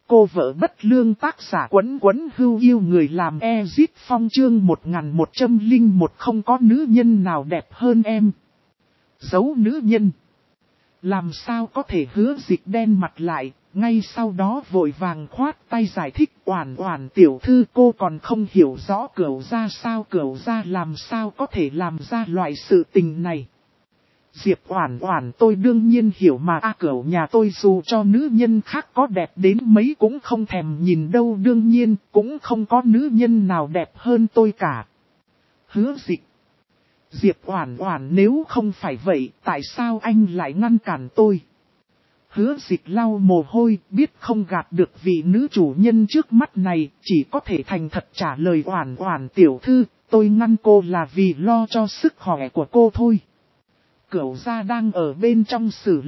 Cô vợ bất lương tác giả Quấn Quấn Hưu yêu người làm Ezit Phong chương 1101 không có nữ nhân nào đẹp hơn em. Giấu nữ nhân. Làm sao có thể hứa dịch đen mặt lại, ngay sau đó vội vàng khoát tay giải thích Oản Oản tiểu thư cô còn không hiểu rõ Cửu gia sao Cửu gia làm sao có thể làm ra loại sự tình này. Diệp Oản Oản tôi đương nhiên hiểu mà Cửu nhà tôi dù cho nữ nhân khác có đẹp đến mấy cũng không thèm nhìn đâu đương nhiên cũng không có nữ nhân nào đẹp hơn tôi cả. Hứa dịch. Diệp Oản Oản nếu không phải vậy tại sao anh lại ngăn cản tôi? Hứa dịch lau mồ hôi biết không gạt được vị nữ chủ nhân trước mắt này chỉ có thể thành thật trả lời Oản Oản tiểu thư tôi ngăn cô là vì lo cho sức khỏe của cô thôi. Cửu gia đang ở bên trong xử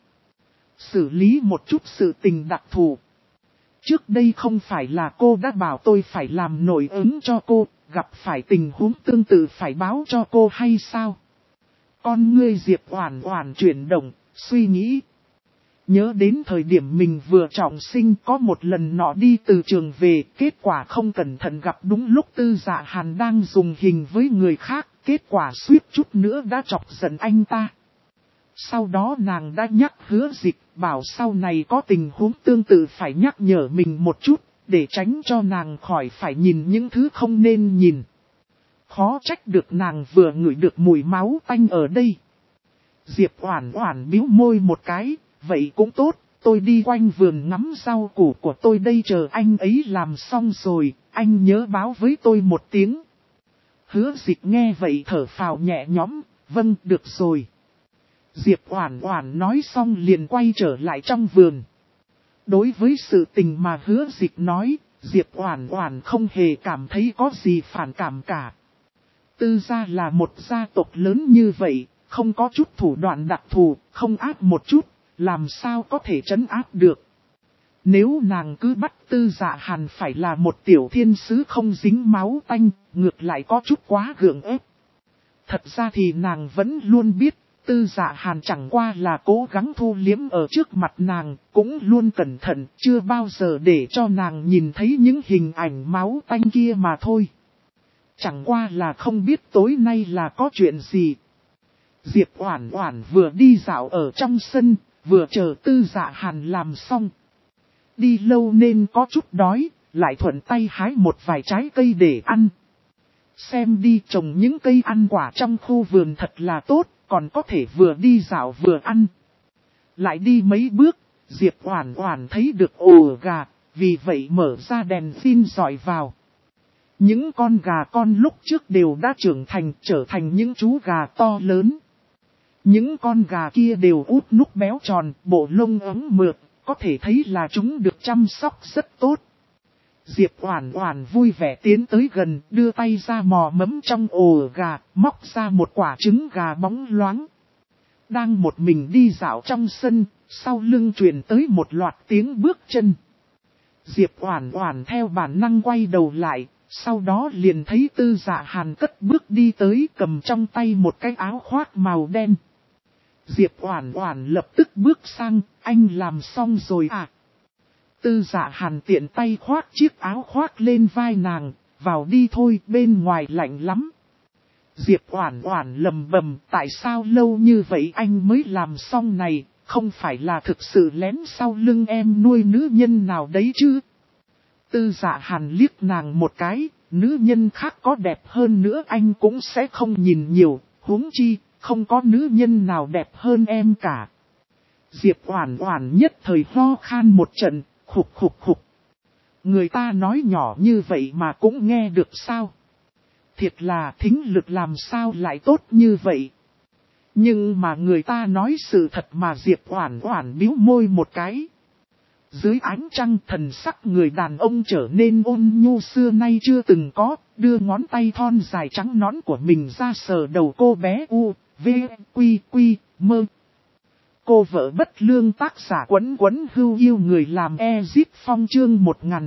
lý một chút sự tình đặc thù. Trước đây không phải là cô đã bảo tôi phải làm nội ứng cho cô, gặp phải tình huống tương tự phải báo cho cô hay sao? Con ngươi Diệp Oản Oản chuyển động, suy nghĩ. Nhớ đến thời điểm mình vừa trọng sinh có một lần nọ đi từ trường về, kết quả không cẩn thận gặp đúng lúc Tư Dạ Hàn đang dùng hình với người khác, kết quả suýt chút nữa đã chọc giận anh ta. Sau đó nàng đã nhắc Hứa Dịch, bảo sau này có tình huống tương tự phải nhắc nhở mình một chút, để tránh cho nàng khỏi phải nhìn những thứ không nên nhìn. Khó trách được nàng vừa ngửi được mùi máu tanh ở đây. Diệp Oản Oản bĩu môi một cái, vậy cũng tốt, tôi đi quanh vườn ngắm rau củ của tôi đây chờ anh ấy làm xong rồi, anh nhớ báo với tôi một tiếng. Hứa Dịch nghe vậy thở phào nhẹ nhõm, vâng được rồi. Diệp Oản Oản nói xong liền quay trở lại trong vườn. Đối với sự tình mà Hứa Dịch nói, Diệp Oản Oản không hề cảm thấy có gì phản cảm cả. Tư gia là một gia tộc lớn như vậy, không có chút thủ đoạn đặc thù, không áp một chút, làm sao có thể trấn áp được. Nếu nàng cứ bắt Tư Dạ Hàn phải là một tiểu thiên sứ không dính máu tanh, ngược lại có chút quá gượng ép. Thật ra thì nàng vẫn luôn biết, Tư Dạ Hàn chẳng qua là cố gắng thu liếm ở trước mặt nàng, cũng luôn cẩn thận, chưa bao giờ để cho nàng nhìn thấy những hình ảnh máu tanh kia mà thôi. Chẳng qua là không biết tối nay là có chuyện gì. Diệp Oản Oản vừa đi dạo ở trong sân, vừa chờ Tư Dạ Hàn làm xong. Đi lâu nên có chút đói, lại thuận tay hái một vài trái cây để ăn. Xem đi trồng những cây ăn quả trong khu vườn thật là tốt, còn có thể vừa đi dạo vừa ăn. Lại đi mấy bước, Diệp Oản Oản thấy được ổ gà, vì vậy mở ra đèn pin dọi vào. Những con gà con lúc trước đều đã trưởng thành, trở thành những chú gà to lớn. Những con gà kia đều út núc béo tròn, bộ lông ấm mượt, có thể thấy là chúng được chăm sóc rất tốt. Diệp Oản Oản vui vẻ tiến tới gần, đưa tay ra mò mẫm trong ổ gà, móc ra một quả trứng gà bóng loáng. Đang một mình đi dạo trong sân, sau lưng truyền tới một loạt tiếng bước chân. Diệp Oản Oản theo bản năng quay đầu lại, sau đó liền thấy Tư Dạ Hàn cất bước đi tới cầm trong tay một cái áo khoác màu đen. Diệp Oản Oản lập tức bước sang, anh làm xong rồi à? Tư Dạ Hàn tiện tay khoác chiếc áo khoác lên vai nàng, vào đi thôi, bên ngoài lạnh lắm. Diệp Oản Oản lầm bầm, tại sao lâu như vậy anh mới làm xong này, không phải là thực sự lén sau lưng em nuôi nữ nhân nào đấy chứ? Tư Dạ Hàn liếc nàng một cái, nữ nhân khác có đẹp hơn nữa anh cũng sẽ không nhìn nhiều, huống chi, không có nữ nhân nào đẹp hơn em cả. Diệp Oản Oản nhất thời ho khan một trận, khục khục khục. Người ta nói nhỏ như vậy mà cũng nghe được sao? Thiệt là thính lực làm sao lại tốt như vậy? Nhưng mà người ta nói sự thật mà Diệp Oản Oản bĩu môi một cái. Dưới ánh trăng thần sắc người đàn ông trở nên ôn nhu xưa nay chưa từng có, đưa ngón tay thon dài trắng nõn của mình ra sờ đầu cô bé U, V, Quy, Quy, Mơ. Cô vợ bất lương tác giả Quấn Quấn Hưu yêu người làm Ezit Phong chương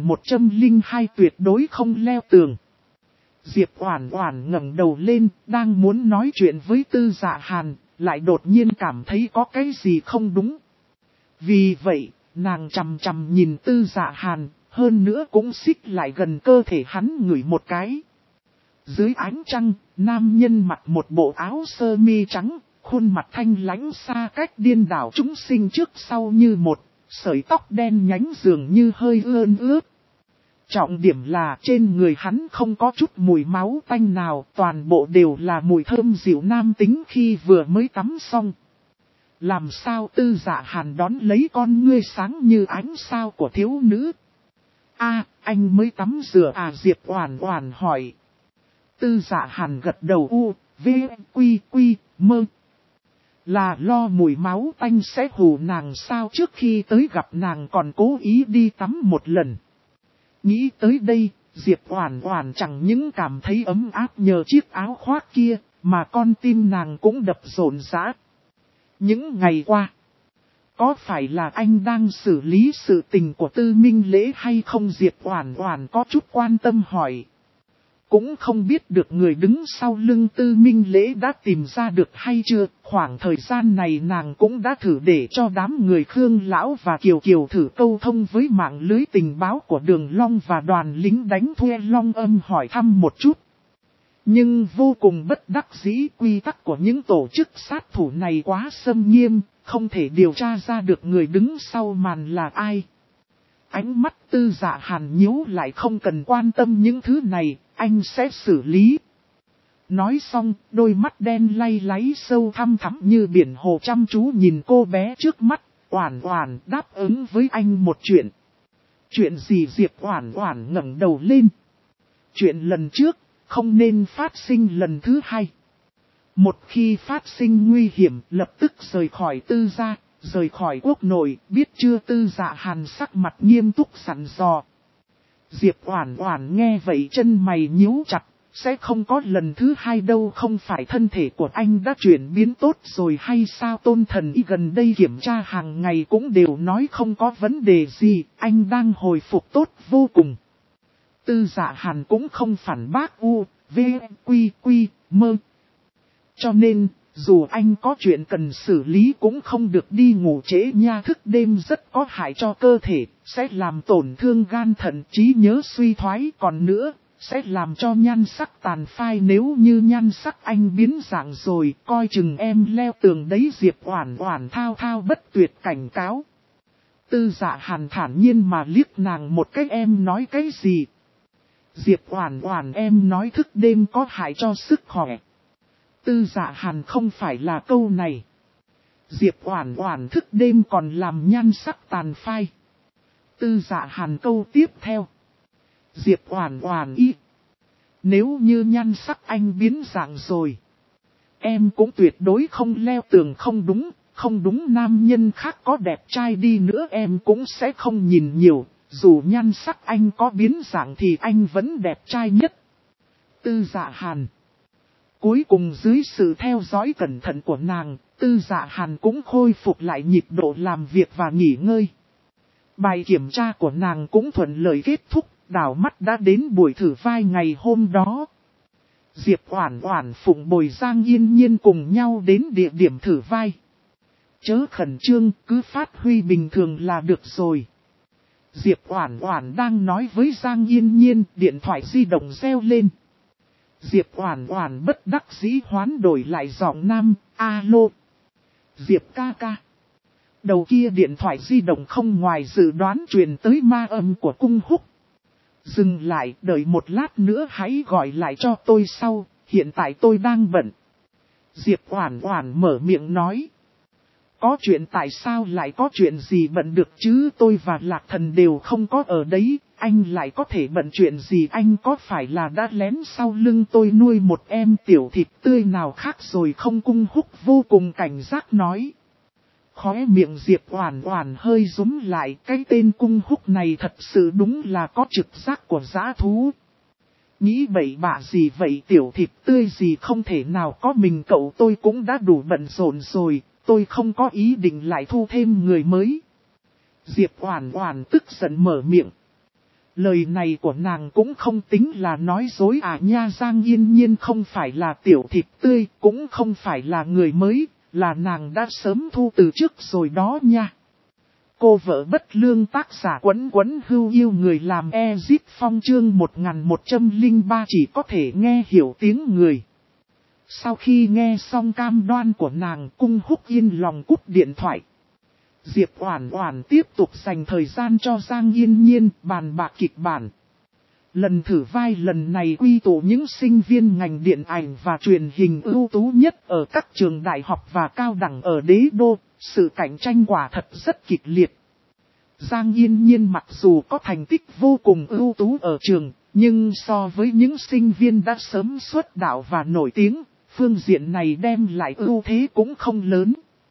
1102 tuyệt đối không leo tường. Diệp Oản Oản ngẩng đầu lên, đang muốn nói chuyện với Tư Dạ Hàn, lại đột nhiên cảm thấy có cái gì không đúng. Vì vậy, nàng chằm chằm nhìn Tư Dạ Hàn, hơn nữa cũng xích lại gần cơ thể hắn ngửi một cái. Dưới ánh trăng, nam nhân mặc một bộ áo sơ mi trắng, khuôn mặt thanh lãnh xa cách điên đảo chúng sinh trước sau như một, sợi tóc đen nhánh dường như hơi ươn ướt. Trọng điểm là trên người hắn không có chút mùi máu tanh nào, toàn bộ đều là mùi thơm dịu nam tính khi vừa mới tắm xong. Làm sao Tư Dạ Hàn đón lấy con ngươi sáng như ánh sao của thiếu nữ. Anh mới tắm rửa à? Diệp Oản Oản hỏi. Tư Dạ Hàn gật đầu mơ. Là lo mùi máu tanh sẽ hù nàng sao? Trước khi tới gặp nàng còn cố ý đi tắm một lần. Nghĩ tới đây, Diệp Oản Oản chẳng những cảm thấy ấm áp nhờ chiếc áo khoác kia, mà con tim nàng cũng đập rộn rã. Những ngày qua, có phải là anh đang xử lý sự tình của Tư Minh Lễ hay không? Diệp Oản Oản có chút quan tâm hỏi. Cũng không biết được người đứng sau lưng Tư Minh Lễ đã tìm ra được hay chưa. Khoảng thời gian này nàng cũng đã thử để cho đám người Khương Lão và Kiều Kiều thử câu thông với mạng lưới tình báo của Đường Long và đoàn lính đánh thuê Long Âm hỏi thăm một chút. Nhưng vô cùng bất đắc dĩ, quy tắc của những tổ chức sát thủ này quá xâm nghiêm, không thể điều tra ra được người đứng sau màn là ai. Ánh mắt Tư Dạ Hàn nhíu lại, không cần quan tâm những thứ này, anh sẽ xử lý. Nói xong, đôi mắt đen lay láy sâu thăm thẳm như biển hồ chăm chú nhìn cô bé trước mắt. Oản Oản đáp ứng với anh một chuyện. Chuyện gì? Diệp Oản Oản ngẩng đầu lên. Chuyện lần trước, không nên phát sinh lần thứ hai. Một khi phát sinh nguy hiểm, lập tức rời khỏi Tư gia, rời khỏi quốc nội, biết chưa? Tư Dạ Hàn sắc mặt nghiêm túc dặn dò. Diệp Oản Oản nghe vậy chân mày nhíu chặt, sẽ không có lần thứ hai đâu. Không phải thân thể của anh đã chuyển biến tốt rồi hay sao? Tôn Thần Y gần đây kiểm tra hàng ngày cũng đều nói không có vấn đề gì, anh đang hồi phục tốt vô cùng. Tư Dạ Hàn cũng không phản bác mơ. Cho nên, dù anh có chuyện cần xử lý cũng không được đi ngủ trễ nha. Thức đêm rất có hại cho cơ thể, sẽ làm tổn thương gan thận, trí nhớ suy thoái. Còn nữa, sẽ làm cho nhan sắc tàn phai. Nếu như nhan sắc anh biến dạng rồi, coi chừng em leo tường đấy. Diệp Oản Oản thao thao bất tuyệt cảnh cáo. Tư Dạ Hàn thản nhiên mà liếc nàng một cái. Em nói cái gì? Diệp Oản Oản, em nói thức đêm có hại cho sức khỏe. Tư Dạ Hàn, không phải là câu này. Diệp Oản Oản, thức đêm còn làm nhan sắc tàn phai. Tư Dạ Hàn câu tiếp theo. Diệp Oản Oản ý. Nếu như nhan sắc anh biến dạng rồi, em cũng tuyệt đối không leo tường. Không đúng, nam nhân khác có đẹp trai đi nữa em cũng sẽ không nhìn nhiều. Dù nhan sắc anh có biến dạng thì anh vẫn đẹp trai nhất. Tư Dạ Hàn. Cuối cùng dưới sự theo dõi cẩn thận của nàng, Tư Dạ Hàn cũng khôi phục lại nhịp độ làm việc và nghỉ ngơi. Bài kiểm tra của nàng cũng thuận lợi kết thúc, đảo mắt đã đến buổi thử vai ngày hôm đó. Diệp Oản Oản phụng bồi Giang Yên Nhiên cùng nhau đến địa điểm thử vai. Chớ khẩn trương, cứ phát huy bình thường là được rồi. Diệp Oản Oản đang nói với Giang Yên Nhiên, điện thoại di động reo lên. Diệp Oản Oản bất đắc dĩ hoán đổi lại giọng nam, alo. Diệp ca ca. Đầu kia điện thoại di động không ngoài dự đoán truyền tới ma âm của Cung Húc. Dừng lại, đợi một lát nữa hãy gọi lại cho tôi sau, hiện tại tôi đang bận. Diệp Oản Oản mở miệng nói. Có chuyện? Tại sao lại có chuyện gì bận được chứ? Tôi và Lạc Thần đều không có ở đấy, anh lại có thể bận chuyện gì? Anh có phải là đã lén sau lưng tôi nuôi một em tiểu thịt tươi nào khác rồi không? Cung Húc vô cùng cảnh giác nói. Khóe miệng Diệp Oản Oản hơi rúm lại, cái tên Cung Húc này thật sự đúng là có trực giác của dã thú. Nghĩ bậy bạ gì vậy? Tiểu thịt tươi gì không thể nào có mình cậu, tôi cũng đã đủ bận rộn rồi. Tôi không có ý định lại thu thêm người mới. Diệp Oản Oản tức giận mở miệng. Lời này của nàng cũng không tính là nói dối à nha. Giang Yên Nhiên không phải là tiểu thịt tươi, cũng không phải là người mới, là nàng đã sớm thu từ trước rồi đó nha. Cô vợ bất lương tác giả Quấn Quấn Hưu yêu người làm Ezit Phong chương 1103 chỉ có thể nghe hiểu tiếng người. Sau khi nghe xong cam đoan của nàng, Cung Húc yên lòng cúp điện thoại. Diệp Oản Oản tiếp tục dành thời gian cho Giang Yên Nhiên bàn bạc kịch bản. Lần thử vai lần này quy tụ những sinh viên ngành điện ảnh và truyền hình ưu tú nhất ở các trường đại học và cao đẳng ở đế đô, sự cạnh tranh quả thật rất kịch liệt. Giang Yên Nhiên mặc dù có thành tích vô cùng ưu tú ở trường, nhưng so với những sinh viên đã sớm xuất đạo và nổi tiếng, phương diện này đem lại ưu thế cũng không lớn.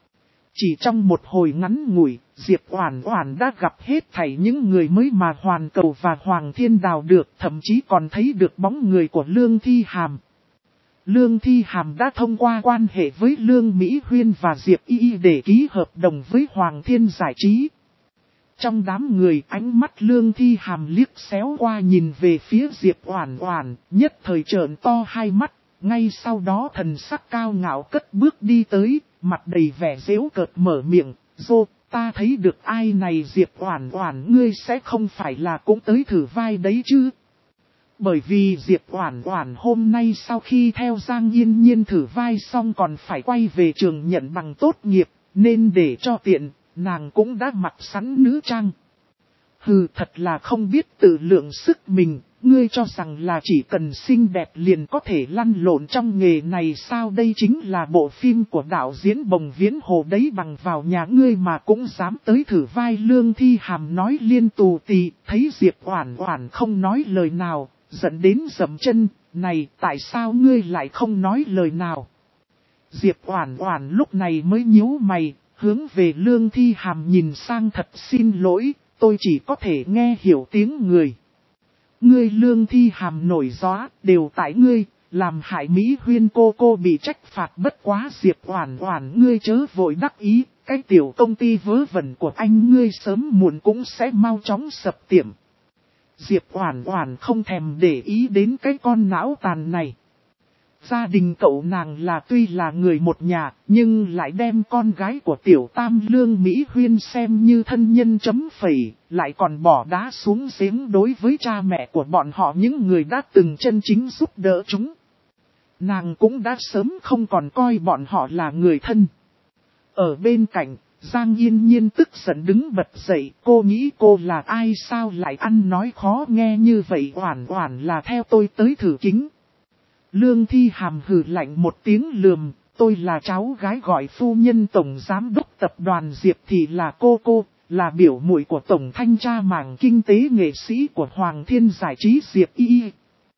Chỉ trong một hồi ngắn ngủi, Diệp Oản Oản đã gặp hết thảy những người mới mà Hoàn Cầu và Hoàng Thiên đào được, thậm chí còn thấy được bóng người của Lương Thi Hàm. Lương Thi Hàm đã thông qua quan hệ với Lương Mỹ Huyên và Diệp Y để ký hợp đồng với Hoàng Thiên Giải Trí. Trong đám người, ánh mắt Lương Thi Hàm liếc xéo qua nhìn về phía Diệp Oản Oản, nhất thời trợn to hai mắt, ngay sau đó thần sắc cao ngạo cất bước đi tới, mặt đầy vẻ giễu cợt mở miệng, "Dô, ta thấy được ai này Diệp Oản Oản, ngươi sẽ không phải là cũng tới thử vai đấy chứ?" Bởi vì Diệp Oản Oản hôm nay sau khi theo Giang Yên Nhiên thử vai xong còn phải quay về trường nhận bằng tốt nghiệp, nên để cho tiện, nàng cũng đã mặc sẵn nữ trang. Hừ, thật là không biết tự lượng sức mình, ngươi cho rằng là chỉ cần xinh đẹp liền có thể lăn lộn trong nghề này sao? Đây chính là bộ phim của đạo diễn Bồng Viễn Hồ đấy, bằng vào nhà ngươi mà cũng dám tới thử vai. Lương Thi Hàm nói liên tù tì, thấy Diệp Oản Oản không nói lời nào, giận đến dậm chân, "Này, tại sao ngươi lại không nói lời nào?" Diệp Oản Oản lúc này mới nhíu mày, hướng về Lương Thi Hàm nhìn sang, "Thật xin lỗi, tôi chỉ có thể nghe hiểu tiếng người." "Ngươi." Lương Thi Hàm nổi gió, "Đều tại ngươi, làm hại Mỹ Huyên cô bị trách phạt." "Bất quá Diệp Oản Oản, ngươi chớ vội đắc ý, cái tiểu công ty vớ vẩn của anh ngươi sớm muộn cũng sẽ mau chóng sập tiệm." Diệp Oản Oản không thèm để ý đến cái con não tàn này. Gia đình cậu nàng là tuy là người một nhà, nhưng lại đem con gái của tiểu tam Lương Mỹ Huyên xem như thân nhân chấm phẩy, lại còn bỏ đá xuống giếng đối với cha mẹ của bọn họ, những người đã từng chân chính giúp đỡ chúng. Nàng cũng đã sớm không còn coi bọn họ là người thân. Ở bên cạnh, Giang Yên Nhiên tức giận đứng bật dậy, "Cô nghĩ cô là ai sao lại ăn nói khó nghe như vậy? Oản Oản là theo tôi tới thử kính." Lương Thi Hàm hừ lạnh một tiếng lườm, "Tôi là cháu gái gọi phu nhân tổng giám đốc tập đoàn Diệp thì là cô, là biểu muội của tổng thanh tra mảng kinh tế nghệ sĩ của Hoàng Thiên Giải Trí Diệp Y.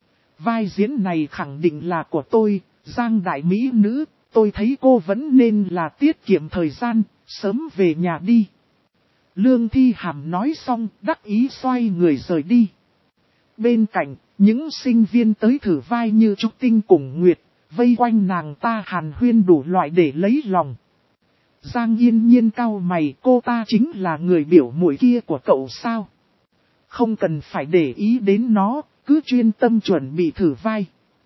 Vai diễn này khẳng định là của tôi, Giang đại mỹ nữ, tôi thấy cô vẫn nên là tiết kiệm thời gian, sớm về nhà đi." Lương Thi Hàm nói xong, đắc ý xoay người rời đi. Bên cạnh, những sinh viên tới thử vai như Trúc Tinh cùng Nguyệt, vây quanh nàng ta hàn huyên đủ loại để lấy lòng. Giang Yên Nhiên cau mày, "Cô ta chính là người biểu muội kia của cậu sao?" "Không cần phải để ý đến nó, cứ chuyên tâm chuẩn bị thử vai.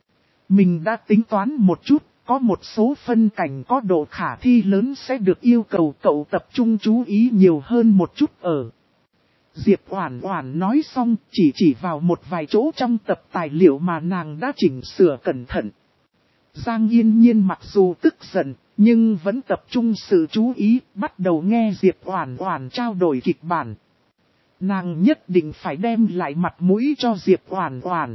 Mình đã tính toán một chút, có một số phân cảnh có độ khả thi lớn sẽ được yêu cầu cậu tập trung chú ý nhiều hơn một chút ở." Diệp Oản Oản nói xong, chỉ vào một vài chỗ trong tập tài liệu mà nàng đã chỉnh sửa cẩn thận. Giang Yên Nhiên mặc dù tức giận, nhưng vẫn tập trung sự chú ý, bắt đầu nghe Diệp Oản Oản trao đổi kịch bản. Nàng nhất định phải đem lại mặt mũi cho Diệp Oản Oản.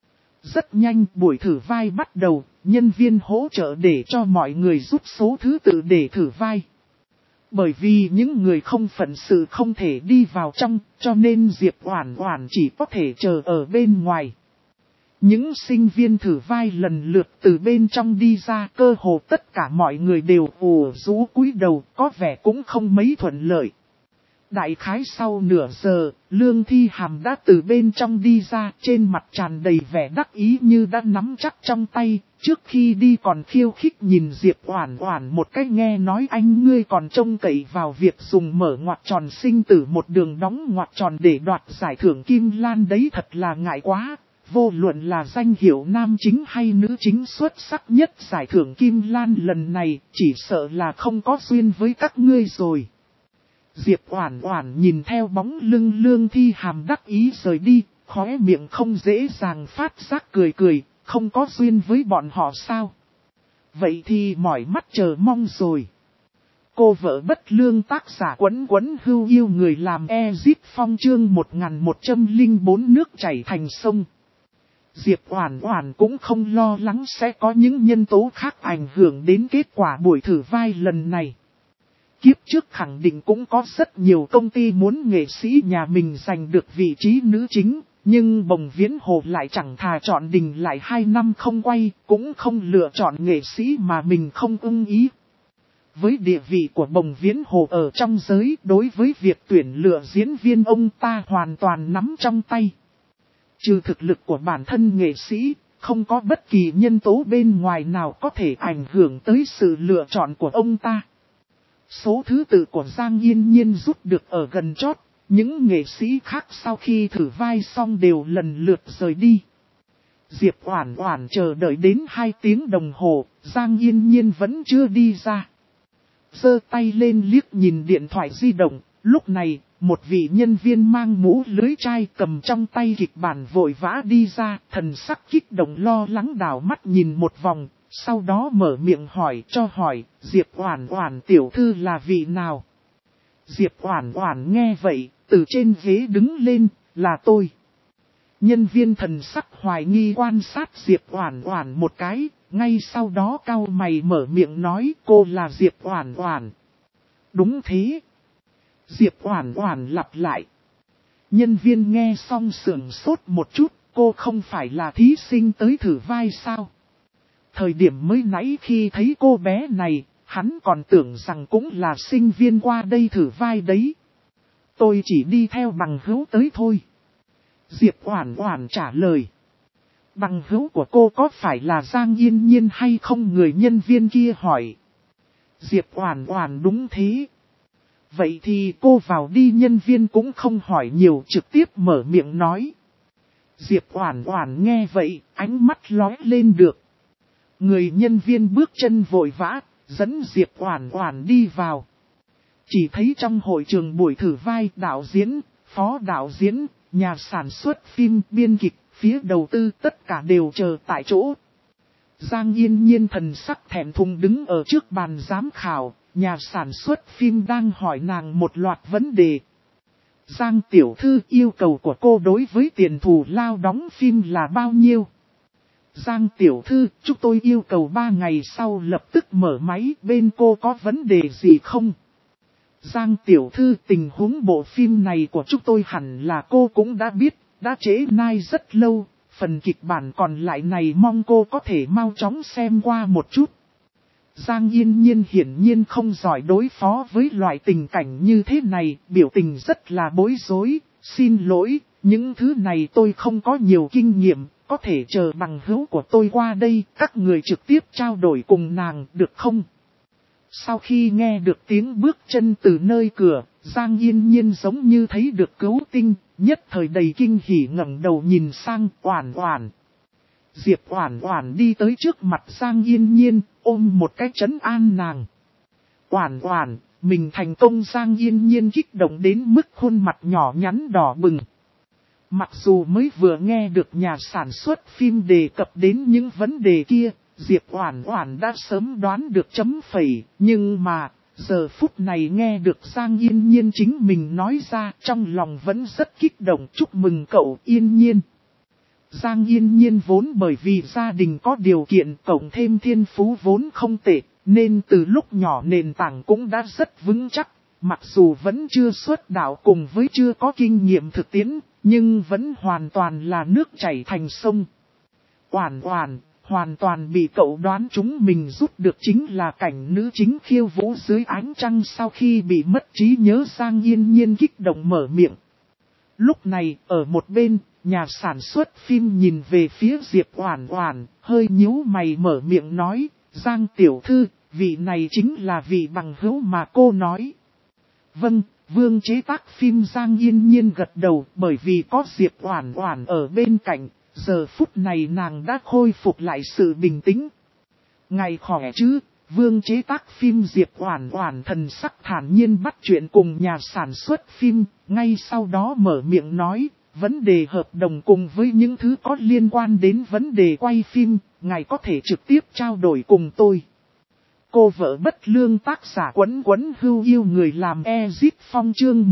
Rất nhanh, buổi thử vai bắt đầu, nhân viên hỗ trợ để cho mọi người rút số thứ tự để thử vai. Bởi vì những người không phận sự không thể đi vào trong, cho nên Diệp Oản Oản chỉ có thể chờ ở bên ngoài. Những sinh viên thử vai lần lượt từ bên trong đi ra, cơ hồ tất cả mọi người đều ủ rũ cúi đầu, có vẻ cũng không mấy thuận lợi. Đại khái sau nửa giờ, Lương Thi Hàm đã từ bên trong đi ra, trên mặt tràn đầy vẻ đắc ý như đã nắm chắc trong tay, trước khi đi còn khiêu khích nhìn Diệp Oản Oản một cái, "Nghe nói anh ngươi còn trông cậy vào việc dùng mở ngoặc tròn sinh tử một đường đóng ngoặc tròn để đoạt giải thưởng Kim Lan đấy, thật là ngại quá. Vô luận là danh hiệu nam chính hay nữ chính xuất sắc nhất giải thưởng Kim Lan lần này, chỉ sợ là không có duyên với các ngươi rồi." Diệp Oản Oản nhìn theo bóng lưng Lương Thi Hàm đắc ý rời đi, khóe miệng không dễ dàng phát giác cười cười, không có duyên với bọn họ sao? Vậy thì mỏi mắt chờ mong rồi. Cô vợ bất lương tác giả Quấn Quấn Hưu Yêu người làm Ezip Phong chương 1104 nước chảy thành sông. Diệp Oản Oản cũng không lo lắng sẽ có những nhân tố khác ảnh hưởng đến kết quả buổi thử vai lần này. Kiếp trước khẳng định cũng có rất nhiều công ty muốn nghệ sĩ nhà mình giành được vị trí nữ chính, nhưng Bồng Viễn Hồ lại chẳng thà chọn đình lại 2 năm không quay, cũng không lựa chọn nghệ sĩ mà mình không ưng ý. Với địa vị của Bồng Viễn Hồ ở trong giới, đối với việc tuyển lựa diễn viên ông ta hoàn toàn nắm trong tay. Trừ thực lực của bản thân nghệ sĩ, không có bất kỳ nhân tố bên ngoài nào có thể ảnh hưởng tới sự lựa chọn của ông ta. Số thứ tự của Giang Yên Nhiên rút được ở gần chót, những nghệ sĩ khác sau khi thử vai xong đều lần lượt rời đi. Diệp Oản Oản chờ đợi đến 2 tiếng đồng hồ, Giang Yên Nhiên vẫn chưa đi ra. Giơ tay lên liếc nhìn điện thoại di động, lúc này, một vị nhân viên mang mũ lưới chai cầm trong tay kịch bản vội vã đi ra, thần sắc kích động lo lắng đảo mắt nhìn một vòng, sau đó mở miệng hỏi, Diệp Oản Oản tiểu thư là vị nào? Diệp Oản Oản nghe vậy, từ trên ghế đứng lên, là tôi. Nhân viên thần sắc hoài nghi quan sát Diệp Oản Oản một cái, ngay sau đó cau mày mở miệng nói cô là Diệp Oản Oản. Đúng thế. Diệp Oản Oản lặp lại. Nhân viên nghe xong sững sốt một chút, cô không phải là thí sinh tới thử vai sao? Thời điểm mới nãy khi thấy cô bé này, hắn còn tưởng rằng cũng là sinh viên qua đây thử vai đấy. Tôi chỉ đi theo bằng hữu tới thôi. Diệp Oản Oản trả lời. Bằng hữu của cô có phải là Giang Yên Nhiên hay không, người nhân viên kia hỏi. Diệp Oản Oản đúng thế. Vậy thì cô vào đi, nhân viên cũng không hỏi nhiều trực tiếp mở miệng nói. Diệp Oản Oản nghe vậy, ánh mắt lóe lên được. Người nhân viên bước chân vội vã, dẫn Diệp Oản Oản đi vào. Chỉ thấy trong hội trường buổi thử vai, đạo diễn, phó đạo diễn, nhà sản xuất phim, biên kịch, phía đầu tư tất cả đều chờ tại chỗ. Giang Yên Nhiên thần sắc thẹn thùng đứng ở trước bàn giám khảo, nhà sản xuất phim đang hỏi nàng một loạt vấn đề. Giang tiểu thư, yêu cầu của cô đối với tiền thù lao đóng phim là bao nhiêu? Giang tiểu thư, chúng tôi yêu cầu 3 ngày sau lập tức mở máy, bên cô có vấn đề gì không? Giang tiểu thư, tình huống bộ phim này của chúng tôi hẳn là cô cũng đã biết, đã trễ nai rất lâu, phần kịch bản còn lại này mong cô có thể mau chóng xem qua một chút. Giang Yên Nhiên hiển nhiên không giỏi đối phó với loại tình cảnh như thế này, biểu tình rất là bối rối, xin lỗi, những thứ này tôi không có nhiều kinh nghiệm, có thể chờ bằng hữu của tôi qua đây, các người trực tiếp trao đổi cùng nàng, được không? Sau khi nghe được tiếng bước chân từ nơi cửa, Giang Yên Nhiên giống như thấy được cứu tinh, nhất thời đầy kinh hỉ ngẩng đầu nhìn sang Oản Oản. Diệp Oản Oản đi tới trước mặt Giang Yên Nhiên, ôm một cái trấn an nàng. Oản Oản, mình thành công. Giang Yên Nhiên kích động đến mức khuôn mặt nhỏ nhắn đỏ bừng. Mặc dù mới vừa nghe được nhà sản xuất phim đề cập đến những vấn đề kia, Diệp Oản Oản đã sớm đoán được chấm phẩy, nhưng mà, giờ phút này nghe được Giang Yên Nhiên chính mình nói ra, trong lòng vẫn rất kích động. Chúc mừng cậu Yên Nhiên. Giang Yên Nhiên vốn bởi vì gia đình có điều kiện cộng thêm thiên phú vốn không tệ, nên từ lúc nhỏ nền tảng cũng đã rất vững chắc, mặc dù vẫn chưa xuất đạo cùng với chưa có kinh nghiệm thực tiễn, nhưng vẫn hoàn toàn là nước chảy thành sông. Oản Oản, hoàn toàn bị cậu đoán chúng, mình rút được chính là cảnh nữ chính khiêu vũ dưới ánh trăng sau khi bị mất trí nhớ. Giang Yên Nhiên kích động mở miệng. Lúc này, ở một bên, nhà sản xuất phim nhìn về phía Diệp Oản Oản, hơi nhíu mày mở miệng nói, Giang tiểu thư, vị này chính là vị bằng hữu mà cô nói. Vâng, Vương chế tác phim. Giang Yên Nhiên gật đầu, bởi vì có Diệp Oản Oản ở bên cạnh, giờ phút này nàng đã khôi phục lại sự bình tĩnh. Ngài khỏe chứ, Vương chế tác phim Diệp Oản Oản thần sắc thản nhiên bắt chuyện cùng nhà sản xuất phim, ngay sau đó mở miệng nói, vấn đề hợp đồng cùng với những thứ có liên quan đến vấn đề quay phim, ngài có thể trực tiếp trao đổi cùng tôi. Cô vợ bất lương tác giả Quấn Quấn Hưu yêu người làm Ezit Phong chương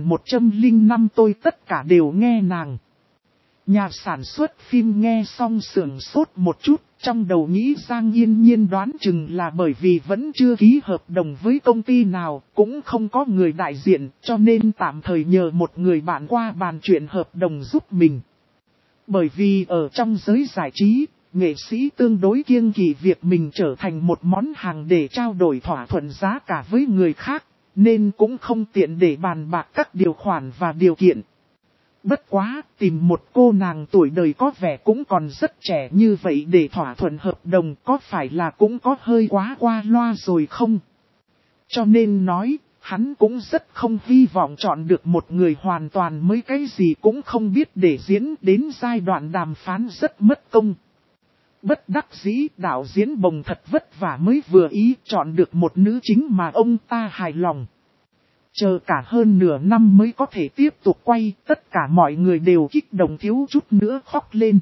1105 tôi tất cả đều nghe nàng. Nhà sản xuất phim nghe xong sưởng sốt một chút, trong đầu nghĩ Giang Yên Nhiên đoán chừng là bởi vì vẫn chưa ký hợp đồng với công ty nào, cũng không có người đại diện, cho nên tạm thời nhờ một người bạn qua bàn chuyện hợp đồng giúp mình. Bởi vì ở trong giới giải trí, nghệ sĩ tương đối kiêng kỵ việc mình trở thành một món hàng để trao đổi thỏa thuận giá cả với người khác, nên cũng không tiện để bàn bạc các điều khoản và điều kiện. Bất quá, tìm một cô nàng tuổi đời có vẻ cũng còn rất trẻ như vậy để thỏa thuận hợp đồng có phải là cũng có hơi quá qua loa rồi không? Cho nên nói, hắn cũng rất không hy vọng chọn được một người hoàn toàn mới cái gì cũng không biết để diễn đến giai đoạn đàm phán rất mất công. Bất đắc dĩ đạo diễn Bồng thật vất vả mới vừa ý chọn được một nữ chính mà ông ta hài lòng. Chờ cả hơn nửa năm mới có thể tiếp tục quay, tất cả mọi người đều kích động thiếu chút nữa khóc lên.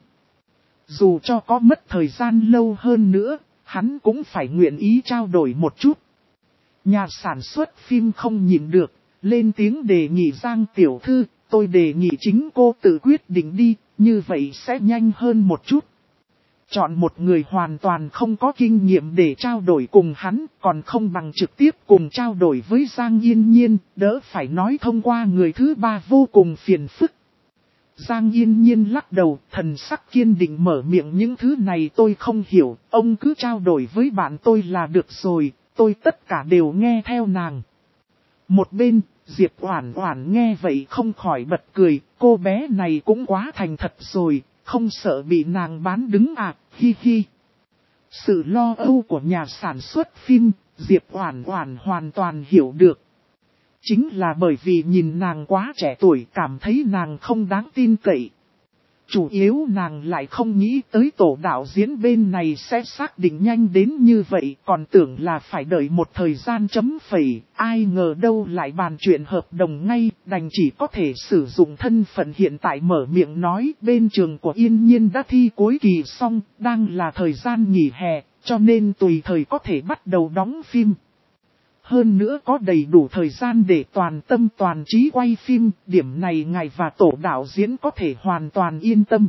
Dù cho có mất thời gian lâu hơn nữa, hắn cũng phải nguyện ý trao đổi một chút. Nhà sản xuất phim không nhịn được, lên tiếng đề nghị Giang tiểu thư, tôi đề nghị chính cô tự quyết định đi, như vậy sẽ nhanh hơn một chút. Chọn một người hoàn toàn không có kinh nghiệm để trao đổi cùng hắn, còn không bằng trực tiếp cùng trao đổi với Giang Yên Nhiên, đỡ phải nói thông qua người thứ ba vô cùng phiền phức. Giang Yên Nhiên lắc đầu, thần sắc kiên định mở miệng những thứ này tôi không hiểu, ông cứ trao đổi với bạn tôi là được rồi, tôi tất cả đều nghe theo nàng. Một bên, Diệp Oản Oản nghe vậy không khỏi bật cười, cô bé này cũng quá thành thật rồi. Không sợ bị nàng bán đứng à, hi hi. Sự lo âu của nhà sản xuất phim, Diệp Oản Oản hoàn toàn hiểu được. Chính là bởi vì nhìn nàng quá trẻ tuổi cảm thấy nàng không đáng tin cậy. Chủ yếu nàng lại không nghĩ tới tổ đạo diễn bên này sẽ xác định nhanh đến như vậy, còn tưởng là phải đợi một thời gian chấm phẩy, ai ngờ đâu lại bàn chuyện hợp đồng ngay, đành chỉ có thể sử dụng thân phận hiện tại mở miệng nói bên trường của Yên Nhiên đã thi cuối kỳ xong, đang là thời gian nghỉ hè, cho nên tùy thời có thể bắt đầu đóng phim. Hơn nữa có đầy đủ thời gian để toàn tâm toàn trí quay phim, điểm này ngài và tổ đạo diễn có thể hoàn toàn yên tâm.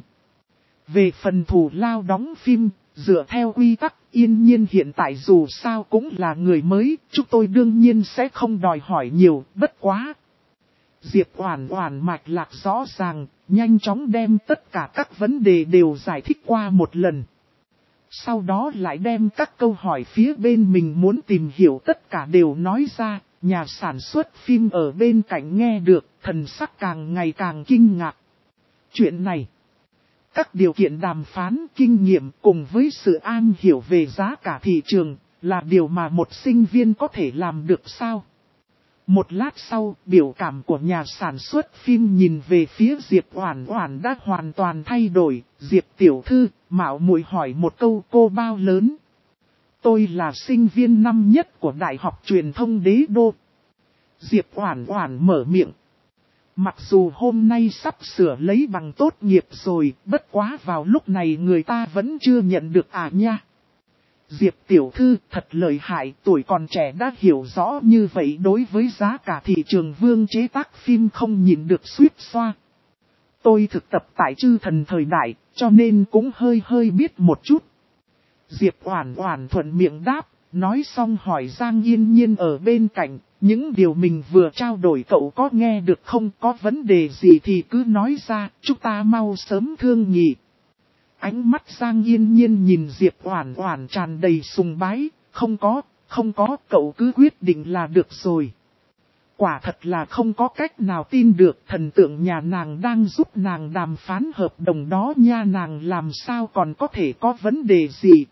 Về phần thù lao đóng phim, dựa theo quy tắc, Yên Nhiên hiện tại dù sao cũng là người mới, chúng tôi đương nhiên sẽ không đòi hỏi nhiều, bất quá. Diệp Oản Oản mạch lạc rõ ràng, nhanh chóng đem tất cả các vấn đề đều giải thích qua một lần. Sau đó lại đem các câu hỏi phía bên mình muốn tìm hiểu tất cả đều nói ra, nhà sản xuất phim ở bên cạnh nghe được, thần sắc càng ngày càng kinh ngạc. Chuyện này, các điều kiện đàm phán, kinh nghiệm cùng với sự am hiểu về giá cả thị trường, là điều mà một sinh viên có thể làm được sao? Một lát sau, biểu cảm của nhà sản xuất phim nhìn về phía Diệp Oản Oản đã hoàn toàn thay đổi. Diệp tiểu thư, mạo muội hỏi một câu cô bao lớn? Tôi là sinh viên năm nhất của Đại học Truyền thông Đế Đô. Diệp Oản Oản mở miệng. Mặc dù hôm nay sắp sửa lấy bằng tốt nghiệp rồi, bất quá vào lúc này người ta vẫn chưa nhận được à nha. Diệp tiểu thư thật lợi hại, tuổi còn trẻ đã hiểu rõ như vậy đối với giá cả thị trường Vương chế tác phim không nhìn được suýt xoa. Tôi thực tập tại Chư Thần thời đại, cho nên cũng hơi biết một chút. Diệp Oản Oản thuận miệng đáp, nói xong hỏi Giang Yên Nhiên ở bên cạnh, những điều mình vừa trao đổi cậu có nghe được không, có vấn đề gì thì cứ nói ra, chúng ta mau sớm thương nghị. Ánh mắt Giang Yên Nhiên nhìn Diệp Oản Oản tràn đầy sùng bái, không có, cậu cứ quyết định là được rồi. Quả thật là không có cách nào tin được thần tượng nhà nàng đang giúp nàng đàm phán hợp đồng đó nha, nàng làm sao còn có thể có vấn đề gì.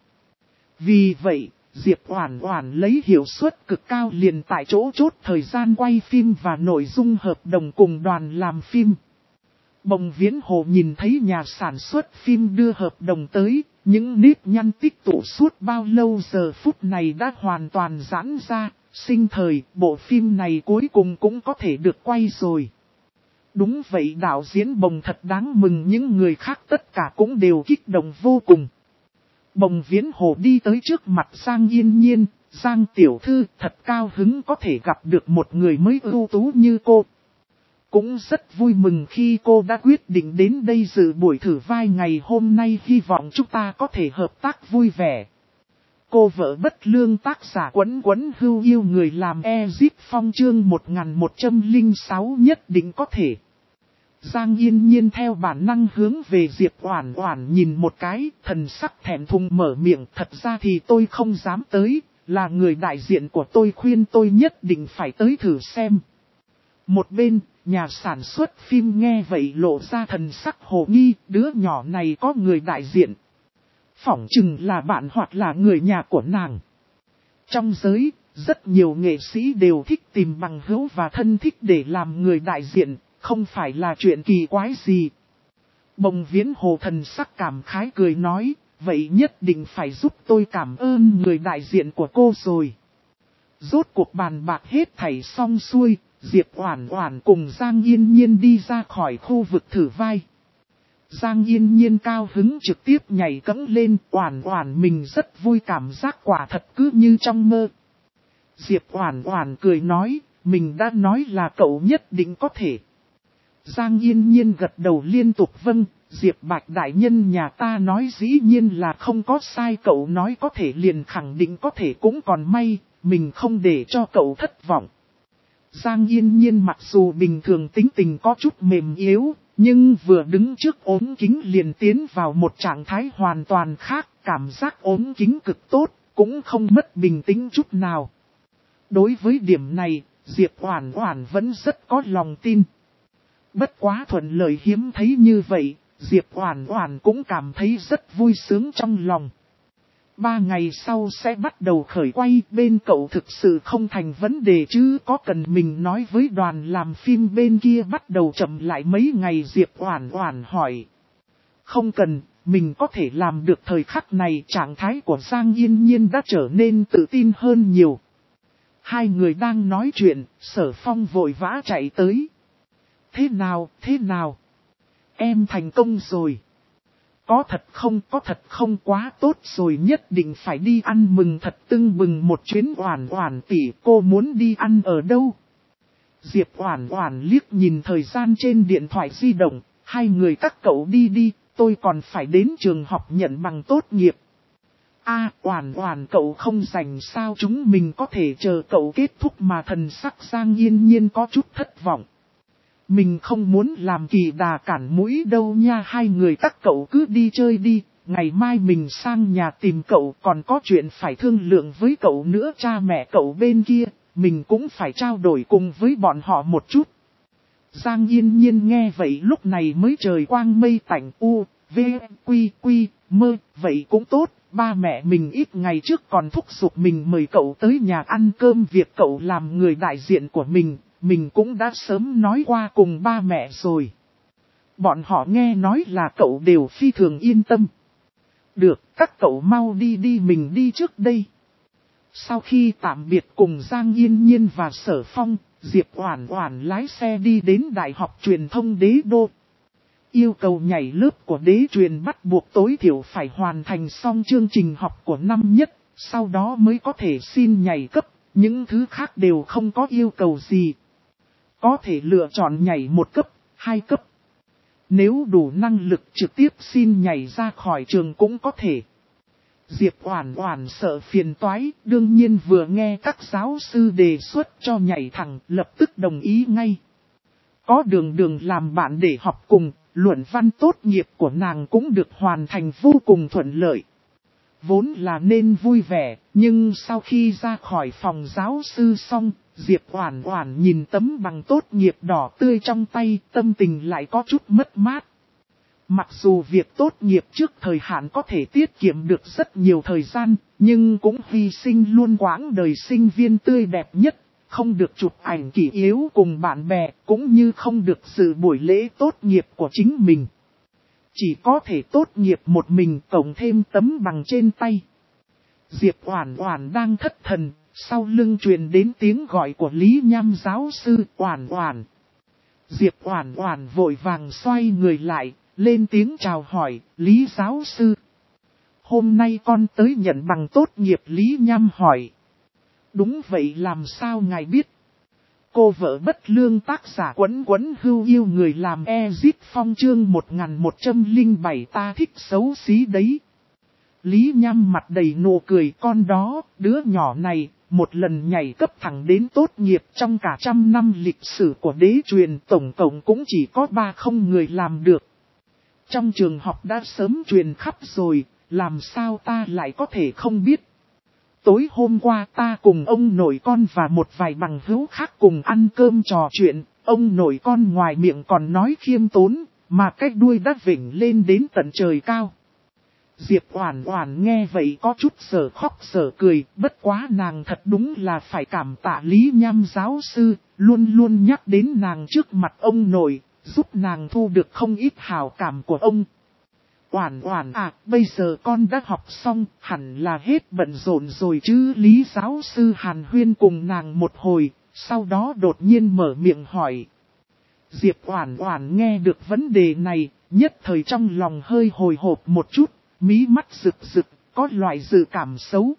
Vì vậy, Diệp Oản Oản lấy hiệu suất cực cao liền tại chỗ chốt thời gian quay phim và nội dung hợp đồng cùng đoàn làm phim. Bồng Viễn Hồ nhìn thấy nhà sản xuất phim đưa hợp đồng tới, Những nếp nhăn tích tụ suốt bao lâu giờ phút này đã hoàn toàn giãn ra, sinh thời bộ phim này cuối cùng cũng có thể được quay rồi. Đúng vậy, đạo diễn Bồng thật đáng mừng, những người khác tất cả cũng đều kích động vô cùng. Bồng Viễn Hồ đi tới trước mặt Giang Yên Nhiên, Giang tiểu thư thật cao hứng có thể gặp được một người mới ưu tú như cô. Cũng rất vui mừng khi cô đã quyết định đến đây dự buổi thử vai ngày hôm nay, hy vọng chúng ta có thể hợp tác vui vẻ. Cô vợ bất lương tác giả Quấn Quấn Hưu yêu người làm Ezip Phong chương 1106 nhất định có thể. Giang Yên Nhiên theo bản năng hướng về Diệp Oản Oản nhìn một cái, thần sắc thẹn thùng mở miệng, thật ra thì tôi không dám tới, là người đại diện của tôi khuyên tôi nhất định phải tới thử xem. Một bên, nhà sản xuất phim nghe vậy lộ ra thần sắc hồ nghi, đứa nhỏ này có người đại diện. Phỏng chừng là bạn hoặc là người nhà của nàng. Trong giới, rất nhiều nghệ sĩ đều thích tìm bằng hữu và thân thích để làm người đại diện, không phải là chuyện kỳ quái gì. Bồng Viễn Hồ thần sắc cảm khái cười nói, vậy nhất định phải giúp tôi cảm ơn người đại diện của cô rồi. Rốt cuộc bàn bạc hết thảy xong xuôi, Diệp Oản Oản cùng Giang Yên Nhiên đi ra khỏi khu vực thử vai. Giang Yên Nhiên cao hứng trực tiếp nhảy cẫng lên, Oản Oản mình rất vui, cảm giác quả thật cứ như trong mơ. Diệp Oản Oản cười nói, mình đã nói là cậu nhất định có thể. Giang Yên Nhiên gật đầu liên tục vâng, Diệp Bạch đại nhân nhà ta nói dĩ nhiên là không có sai, cậu nói có thể liền khẳng định có thể, cũng còn may, mình không để cho cậu thất vọng. Giang Yên Nhiên mặc dù bình thường tính tình có chút mềm yếu, nhưng vừa đứng trước ốm kính liền tiến vào một trạng thái hoàn toàn khác, cảm giác ốm kính cực tốt, cũng không mất bình tĩnh chút nào. Đối với điểm này, Diệp Oản Oản vẫn rất có lòng tin. Bất quá thuận lợi hiếm thấy như vậy, Diệp Oản Oản cũng cảm thấy rất vui sướng trong lòng. 3 ngày sau sẽ bắt đầu khởi quay, bên cậu thực sự không thành vấn đề chứ, có cần mình nói với đoàn làm phim bên kia bắt đầu chậm lại mấy ngày? Diệp Oản Oản hỏi. Không cần, mình có thể làm được. Thời khắc này trạng thái của Giang Yên Nhiên đã trở nên tự tin hơn nhiều. Hai người đang nói chuyện, Sở Phong vội vã chạy tới. Thế nào? Em thành công rồi. Có thật không, quá tốt rồi, nhất định phải đi ăn mừng thật tưng bừng một chuyến. Oản Oản tỷ, cô muốn đi ăn ở đâu? Diệp Oản Oản liếc nhìn thời gian trên điện thoại di động, hai người các cậu đi, tôi còn phải đến trường học nhận bằng tốt nghiệp. Oản Oản cậu không rảnh sao? Chúng mình có thể chờ cậu kết thúc mà. Thần sắc Giang Yên Nhiên có chút thất vọng. Mình không muốn làm kỳ đà cản mũi đâu nha, hai người các cậu cứ đi chơi đi, ngày mai mình sang nhà tìm cậu, còn có chuyện phải thương lượng với cậu nữa. Cha mẹ cậu bên kia, mình cũng phải trao đổi cùng với bọn họ một chút. Giang Yên Nhiên nghe vậy lúc này mới trời quang mây tạnh, mơ, vậy cũng tốt, ba mẹ mình ít ngày trước còn thúc giục mình mời cậu tới nhà ăn cơm, việc cậu làm người đại diện của mình cũng đã sớm nói qua cùng ba mẹ rồi. Bọn họ nghe nói là cậu đều phi thường yên tâm. Được, các cậu mau đi, mình đi trước đây. Sau khi tạm biệt cùng Giang Yên Nhiên và Sở Phong, Diệp Oản Oản lái xe đi đến Đại học Truyền thông Đế Đô. Yêu cầu nhảy lớp của Đế Truyền bắt buộc tối thiểu phải hoàn thành xong chương trình học của năm nhất, sau đó mới có thể xin nhảy cấp, những thứ khác đều không có yêu cầu gì. Có thể lựa chọn nhảy 1 cấp, 2 cấp. Nếu đủ năng lực trực tiếp xin nhảy ra khỏi trường cũng có thể. Diệp Oản Oản sợ phiền toái, đương nhiên vừa nghe các giáo sư đề xuất cho nhảy thẳng, lập tức đồng ý ngay. Có Đường làm bạn để học cùng, luận văn tốt nghiệp của nàng cũng được hoàn thành vô cùng thuận lợi. Vốn là nên vui vẻ, nhưng sau khi ra khỏi phòng giáo sư xong, Diệp Oản Oản nhìn tấm bằng tốt nghiệp đỏ tươi trong tay, tâm tình lại có chút mất mát. Mặc dù việc tốt nghiệp trước thời hạn có thể tiết kiệm được rất nhiều thời gian, nhưng cũng hy sinh luôn quãng đời sinh viên tươi đẹp nhất, không được chụp ảnh kỷ yếu cùng bạn bè, cũng như không được dự buổi lễ tốt nghiệp của chính mình. chỉ có thể tốt nghiệp một mình cộng thêm tấm bằng trên tay. Diệp Oản Oản đang thất thần, sau lưng truyền đến tiếng gọi của Lý Nham giáo sư. Oản Oản. Diệp Oản Oản vội vàng xoay người lại, lên tiếng chào hỏi, Lý giáo sư. Hôm nay con tới nhận bằng tốt nghiệp. Lý Nham hỏi. Đúng vậy, làm sao ngài biết? Cô vợ bất lương tác giả Quấn Quấn Hưu Yêu người làm Ezit Phong chương 1107 ta thích xấu xí đấy. Lý Nham mặt đầy nụ cười, con đó, đứa nhỏ này, một lần nhảy cấp thẳng đến tốt nghiệp trong cả 100 năm lịch sử của đế truyền tổng cộng cũng chỉ có 30 người làm được. Trong trường học đã sớm truyền khắp rồi, làm sao ta lại có thể không biết. Tối hôm qua ta cùng ông nội con và một vài bằng hữu khác cùng ăn cơm trò chuyện, ông nội con ngoài miệng còn nói khiêm tốn, mà cái đuôi đã vểnh lên đến tận trời cao. Diệp Oản Oản nghe vậy có chút sở khóc sở cười, bất quá nàng thật đúng là phải cảm tạ Lý Nham giáo sư, luôn luôn nhắc đến nàng trước mặt ông nội, giúp nàng thu được không ít hảo cảm của ông. Oản Oản à, bây giờ con đã học xong, hẳn là hết bận rộn rồi chứ. Lý giáo sư hàn huyên cùng nàng một hồi, sau đó đột nhiên mở miệng hỏi. Diệp Oản Oản nghe được vấn đề này, nhất thời trong lòng hơi hồi hộp một chút, mí mắt rực rực, có loại dự cảm xấu.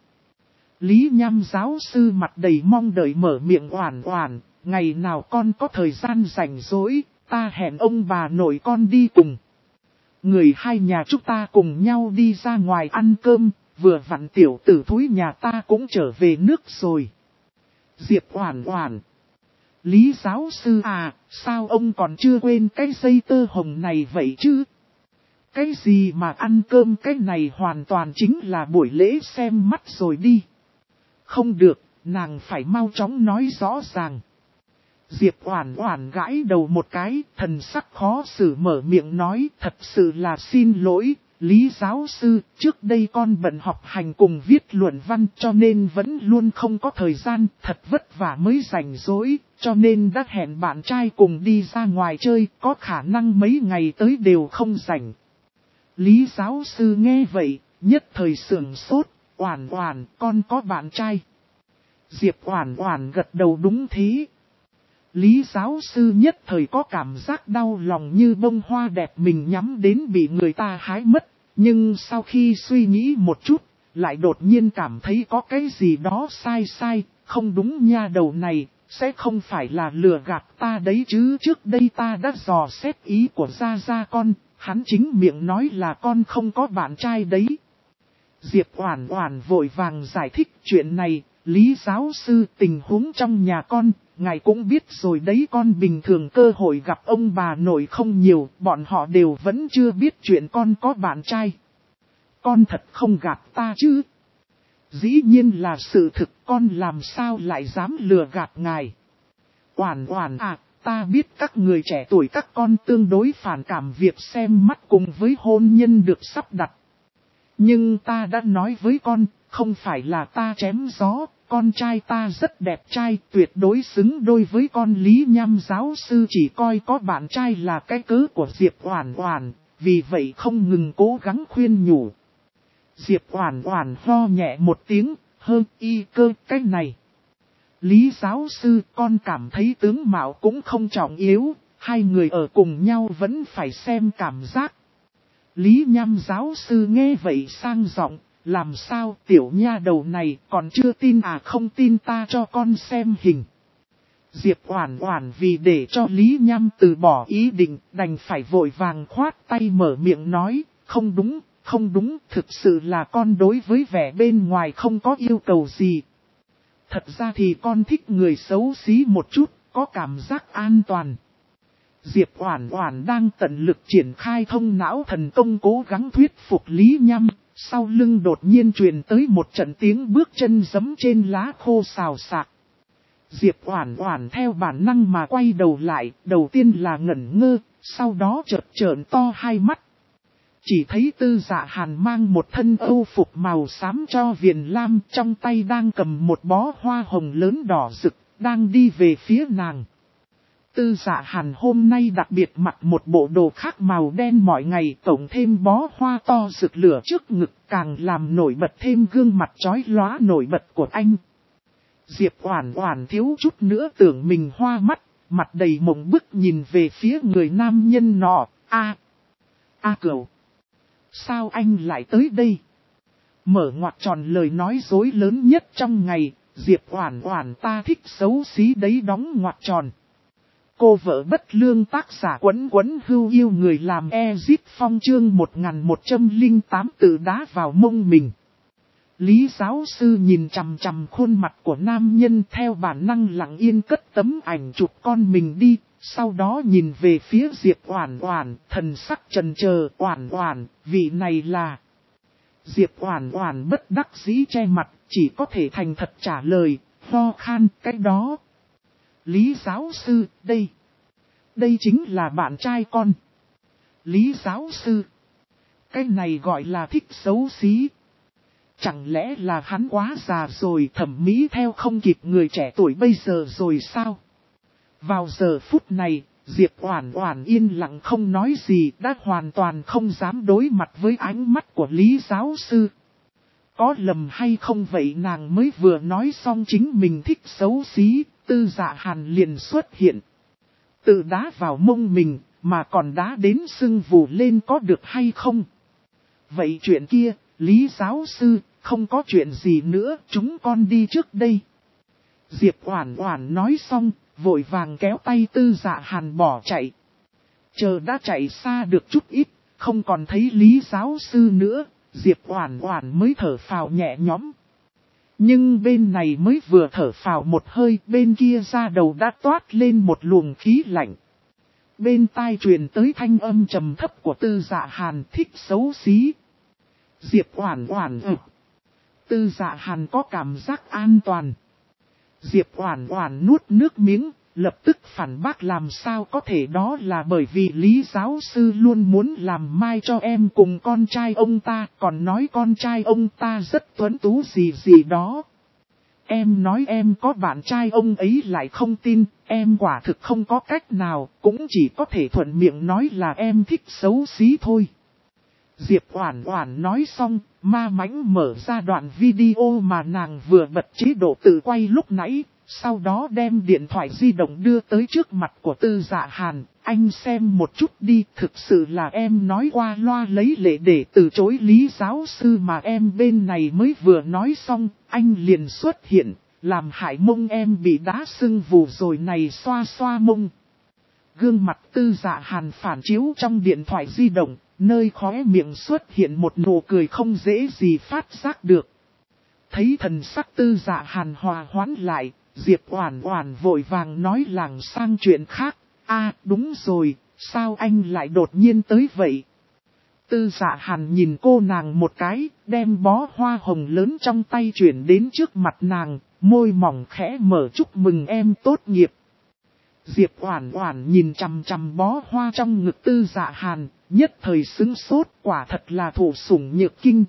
Lý Nham giáo sư mặt đầy mong đợi mở miệng. Oản Oản, ngày nào con có thời gian rảnh rỗi, ta hẹn ông bà nội con đi cùng. Người hai nhà chúng ta cùng nhau đi ra ngoài ăn cơm, vừa vặn tiểu tử thúi nhà ta cũng trở về nước rồi. Diệp Oản Oản. Lý giáo sư à, sao ông còn chưa quên cái dây tơ hồng này vậy chứ? Cái gì mà ăn cơm, cái này hoàn toàn chính là buổi lễ xem mắt rồi đi. Không được, nàng phải mau chóng nói rõ ràng. Diệp Oản Oản gãi đầu một cái, thần sắc khó xử mở miệng nói, thật sự là xin lỗi, Lý giáo sư, trước đây con bận học hành cùng viết luận văn cho nên vẫn luôn không có thời gian, thật vất vả mới rảnh rỗi, cho nên đã hẹn bạn trai cùng đi ra ngoài chơi, có khả năng mấy ngày tới đều không rảnh. Lý giáo sư nghe vậy, nhất thời sửng sốt, Oản Oản, con có bạn trai. Diệp Oản Oản gật đầu đúng thế. Lý giáo sư nhất thời có cảm giác đau lòng như bông hoa đẹp mình nhắm đến bị người ta hái mất, nhưng sau khi suy nghĩ một chút, lại đột nhiên cảm thấy có cái gì đó sai sai, không đúng nha, đầu này, sẽ không phải là lừa gạt ta đấy chứ. Trước đây ta đã dò xét ý của gia gia con, hắn chính miệng nói là con không có bạn trai đấy. Diệp Oản Oản vội vàng giải thích chuyện này, Lý giáo sư, tình huống trong nhà con, ngài cũng biết rồi đấy, con bình thường cơ hội gặp ông bà nội không nhiều, bọn họ đều vẫn chưa biết chuyện con có bạn trai. Con thật không gạt ta chứ? Dĩ nhiên là sự thực, con làm sao lại dám lừa gạt ngài? Oản Oản à, ta biết các người trẻ tuổi các con tương đối phản cảm việc xem mắt cùng với hôn nhân được sắp đặt. Nhưng ta đã nói với con, không phải là ta chém gió, con trai ta rất đẹp trai, tuyệt đối xứng đôi với con. Lý Nham giáo sư chỉ coi có bạn trai là cái cớ của Diệp Oản Oản, vì vậy không ngừng cố gắng khuyên nhủ. Diệp Oản Oản ho nhẹ một tiếng, hơn y cơ cái này. Lý giáo sư, con cảm thấy tướng mạo cũng không trọng yếu, hai người ở cùng nhau vẫn phải xem cảm giác. Lý Nham giáo sư nghe vậy sang giọng, làm sao tiểu nha đầu này còn chưa tin à? Không tin ta cho con xem hình. Diệp Oản Oản vì để cho Lý Nham từ bỏ ý định, đành phải vội vàng khoát tay mở miệng nói, không đúng, không đúng, thực sự là con đối với vẻ bên ngoài không có yêu cầu gì. Thật ra thì con thích người xấu xí một chút, có cảm giác an toàn. Diệp Oản Oản đang tận lực triển khai thông não thần công cố gắng thuyết phục Lý Nham, sau lưng đột nhiên truyền tới một trận tiếng bước chân giẫm trên lá khô xào xạc. Diệp Oản Oản theo bản năng mà quay đầu lại, đầu tiên là ngẩn ngơ, sau đó chợt trợn to hai mắt. Chỉ thấy Tư Dạ Hàn mang một thân âu phục màu xám cho viền lam, trong tay đang cầm một bó hoa hồng lớn đỏ rực, đang đi về phía nàng. Tư Dạ Hàn hôm nay đặc biệt mặc một bộ đồ khác màu đen mọi ngày, tổng thêm bó hoa to rực lửa trước ngực, càng làm nổi bật thêm gương mặt chói lóa nổi bật của anh. Diệp Oản Oản thiếu chút nữa tưởng mình hoa mắt, mặt đầy mộng bức nhìn về phía người nam nhân nọ. Cửu, sao anh lại tới đây? Mở ngoặc tròn lời nói dối lớn nhất trong ngày, Diệp Oản Oản ta thích xấu xí đấy đóng ngoặc tròn. Cô vợ bất lương tác giả Quấn Quấn Hưu yêu người làm Ezit Phong chương 1108 tự đá vào mông mình. Lý giáo sư nhìn chằm chằm khuôn mặt của nam nhân theo bản năng lặng yên cất tấm ảnh chụp con mình đi, sau đó nhìn về phía Diệp Oản Oản, thần sắc chần chờ. Oản Oản, vị này là... Diệp Oản Oản bất đắc dĩ che mặt, chỉ có thể thành thật trả lời, ho khan, cái đó. Lý giáo sư, đây chính là bạn trai con. Lý giáo sư, cái này gọi là thích xấu xí. Chẳng lẽ là hắn quá già rồi, thẩm mỹ theo không kịp người trẻ tuổi bây giờ rồi sao? Vào giờ phút này, Diệp Oản Oản yên lặng không nói gì, đã hoàn toàn không dám đối mặt với ánh mắt của Lý giáo sư. Có lầm hay không vậy, nàng mới vừa nói xong chính mình thích xấu xí, Tư Dạ Hàn liền xuất hiện. Tự đá vào mông mình, mà còn đá đến sưng vù lên có được hay không? Vậy chuyện kia, Lý giáo sư, không có chuyện gì nữa, chúng con đi trước đây. Diệp Oản Oản nói xong, vội vàng kéo tay Tư Dạ Hàn bỏ chạy. Chờ đã chạy xa được chút ít, không còn thấy Lý giáo sư nữa, Diệp Oản Oản mới thở phào nhẹ nhõm. Nhưng bên này mới vừa thở phào một hơi, bên kia da đầu đã toát lên một luồng khí lạnh. Bên tai truyền tới thanh âm trầm thấp của Tư Dạ Hàn, thích xấu xí. Diệp Oản Oản Tư Dạ Hàn có cảm giác an toàn. Diệp Oản Oản nuốt nước miếng, lập tức phản bác làm sao có thể, đó là bởi vì Lý giáo sư luôn muốn làm mai cho em cùng con trai ông ta, còn nói con trai ông ta rất tuấn tú gì gì đó. Em nói em có bạn trai ông ấy lại không tin, em quả thực không có cách nào, cũng chỉ có thể thuận miệng nói là em thích xấu xí thôi. Diệp Oản Oản nói xong, ma mãnh mở ra đoạn video mà nàng vừa bật chế độ tự quay lúc nãy, sau đó đem điện thoại di động đưa tới trước mặt của Tư Dạ Hàn, anh xem một chút đi, thực sự là em nói qua loa lấy lệ để từ chối Lý giáo sư mà em bên này mới vừa nói xong, anh liền xuất hiện, làm hại mông em bị đá sưng vù rồi này, xoa xoa mông. Gương mặt Tư Dạ Hàn phản chiếu trong điện thoại di động, nơi khóe miệng xuất hiện một nụ cười không dễ gì phát giác được. Thấy thần sắc Tư Dạ Hàn hòa hoãn lại, Diệp Oản Oản vội vàng nói làng sang chuyện khác. Đúng rồi, sao anh lại đột nhiên tới vậy? Tư Dạ Hàn nhìn cô nàng một cái, đem bó hoa hồng lớn trong tay chuyển đến trước mặt nàng, môi mỏng khẽ mở, chúc mừng em tốt nghiệp. Diệp Oản Oản nhìn chằm chằm bó hoa trong ngực Tư Dạ Hàn, nhất thời sững sốt, quả thật là thụ sủng nhược kinh.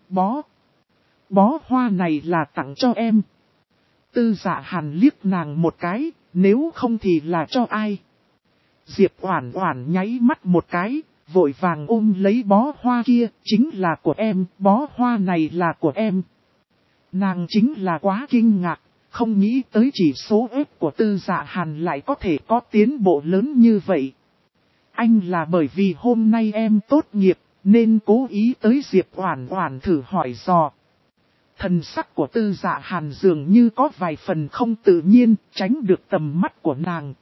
Bó hoa này là tặng cho em. Tư Dạ Hàn liếc nàng một cái, nếu không thì là cho ai? Diệp Oản Oản nháy mắt một cái, vội vàng ôm lấy bó hoa kia, chính là của em, bó hoa này là của em. Nàng chính là quá kinh ngạc, không nghĩ tới chỉ số ếp của Tư Dạ Hàn lại có thể có tiến bộ lớn như vậy. Anh là bởi vì hôm nay em tốt nghiệp, nên cố ý tới Diệp Oản Oản thử hỏi dò. Thần sắc của Tư Dạ Hàn dường như có vài phần không tự nhiên, tránh được tầm mắt của nàng.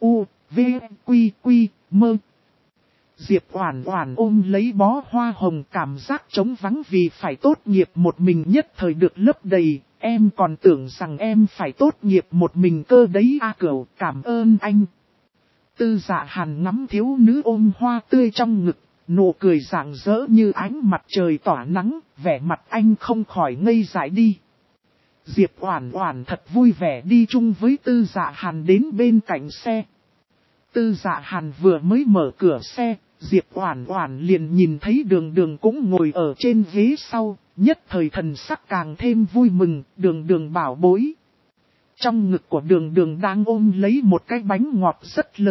Mơ. Diệp Oản Oản ôm lấy bó hoa hồng, cảm giác trống vắng vì phải tốt nghiệp một mình nhất thời được lấp đầy. Em còn tưởng rằng em phải tốt nghiệp một mình cơ đấy Cửu, cảm ơn anh. Tư Dạ Hàn ngắm thiếu nữ ôm hoa tươi trong ngực, nụ cười rạng rỡ như ánh mặt trời tỏa nắng, vẻ mặt anh không khỏi ngây dại đi. Diệp Oản Oản thật vui vẻ đi chung với Tư Dạ Hàn đến bên cạnh xe. Tư Dạ Hàn vừa mới mở cửa xe, Diệp Oản Oản liền nhìn thấy Đường Đường cũng ngồi ở trên ghế sau, nhất thời thần sắc càng thêm vui mừng. Đường Đường bảo bối. Trong ngực của Đường Đường đang ôm lấy một cái bánh ngọt rất lớn,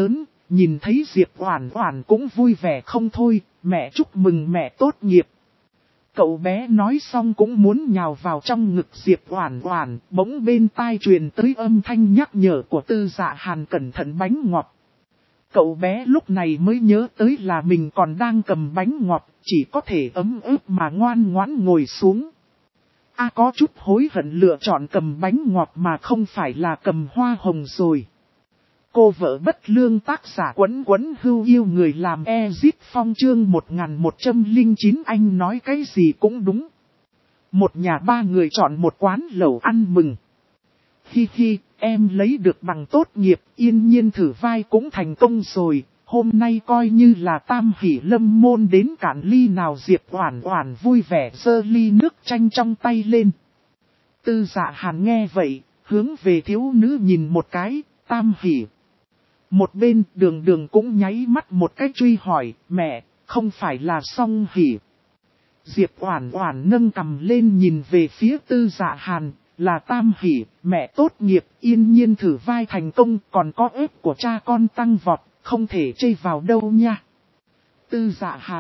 nhìn thấy Diệp Oản Oản cũng vui vẻ không thôi, mẹ chúc mừng mẹ tốt nghiệp. Cậu bé nói xong cũng muốn nhào vào trong ngực Diệp Oản Oản, bỗng bên tai truyền tới âm thanh nhắc nhở của Tư Dạ Hàn cẩn thận bánh ngọt. Cậu bé lúc này mới nhớ tới là mình còn đang cầm bánh ngọt, chỉ có thể ấm ức mà ngoan ngoãn ngồi xuống. Có chút hối hận lựa chọn cầm bánh ngọt mà không phải là cầm hoa hồng rồi. Cô vợ bất lương tác giả Quấn Quấn Hưu yêu người làm Ezit Phong chương 1109 anh nói cái gì cũng đúng. Một nhà ba người chọn một quán lẩu ăn mừng. Hi hi, em lấy được bằng tốt nghiệp, yên nhiên thử vai cũng thành công rồi. Hôm nay coi như là tam hỷ lâm môn đến cạn ly nào. Diệp Oản Oản vui vẻ giơ ly nước chanh trong tay lên. Tư Dạ Hàn nghe vậy, hướng về thiếu nữ nhìn một cái, tam hỷ. Một bên Đường Đường cũng nháy mắt một cái truy hỏi, mẹ, không phải là song hỷ. Diệp Oản Oản nâng cằm lên nhìn về phía Tư Dạ Hàn, là tam hỷ, mẹ tốt nghiệp, yên nhiên thử vai thành công, còn có ếp của cha con tăng vọt, không thể chê vào đâu nha. Tư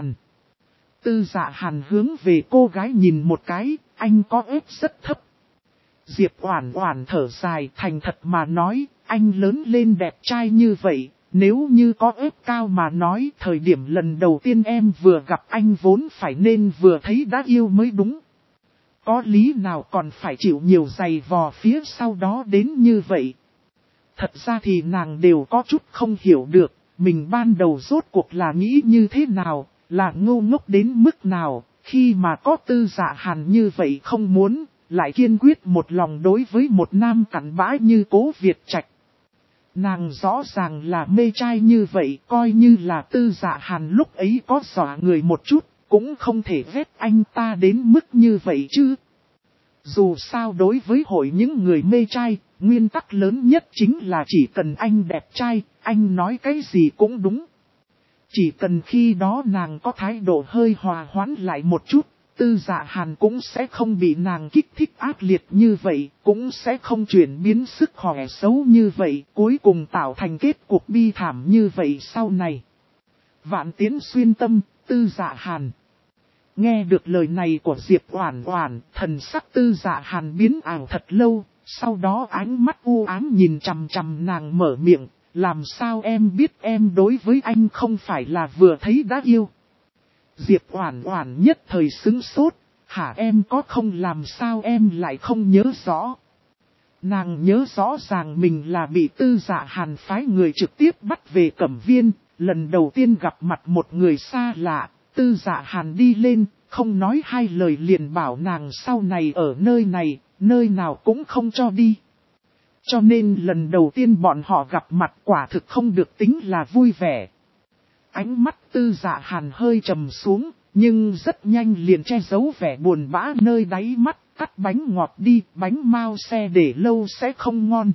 Dạ Hàn hướng về cô gái nhìn một cái, anh có ếp rất thấp. Diệp Oản Oản thở dài thành thật mà nói, anh lớn lên đẹp trai như vậy, nếu như có ếp cao mà nói thời điểm lần đầu tiên em vừa gặp anh vốn phải nên vừa thấy đã yêu mới đúng. Có lý nào còn phải chịu nhiều giày vò phía sau đó đến như vậy. Thật ra thì nàng đều có chút không hiểu được, mình ban đầu rốt cuộc là nghĩ như thế nào, là ngu ngốc đến mức nào, khi mà có Tư Dạ Hàn như vậy không muốn, lại kiên quyết một lòng đối với một nam cặn bã như Cố Việt Trạch. Nàng rõ ràng là mê trai như vậy, coi như là Tư Dạ Hàn lúc ấy có dọa người một chút, cũng không thể ghét anh ta đến mức như vậy chứ. Dù sao đối với hội những người mê trai, nguyên tắc lớn nhất chính là chỉ cần anh đẹp trai, anh nói cái gì cũng đúng. Chỉ cần khi đó nàng có thái độ hơi hòa hoãn lại một chút, Tư Dạ Hàn cũng sẽ không bị nàng kích thích ác liệt như vậy, cũng sẽ không chuyển biến sức khỏe xấu như vậy, cuối cùng tạo thành kết cục bi thảm như vậy sau này. Vạn Tiến xuyên tâm, Tư Dạ Hàn. Nghe được lời này của Diệp Oản Oản, thần sắc Tư Dạ Hàn biến ảo thật lâu, sau đó ánh mắt u ám nhìn chằm chằm nàng mở miệng, làm sao em biết em đối với anh không phải là vừa thấy đã yêu. Diệp Oản Oản nhất thời sững sốt, hả em có không làm sao em lại không nhớ rõ. Nàng nhớ rõ ràng mình là bị Tư Dạ Hàn phái người trực tiếp bắt về Cẩm Viên, lần đầu tiên gặp mặt một người xa lạ, Tư Dạ Hàn đi lên, không nói hai lời liền bảo nàng sau này ở nơi này, nơi nào cũng không cho đi. Cho nên lần đầu tiên bọn họ gặp mặt quả thực không được tính là vui vẻ. Ánh mắt Tư Dạ Hàn hơi trầm xuống, nhưng rất nhanh liền che giấu vẻ buồn bã nơi đáy mắt, cắt bánh ngọt đi, bánh mao xe để lâu sẽ không ngon.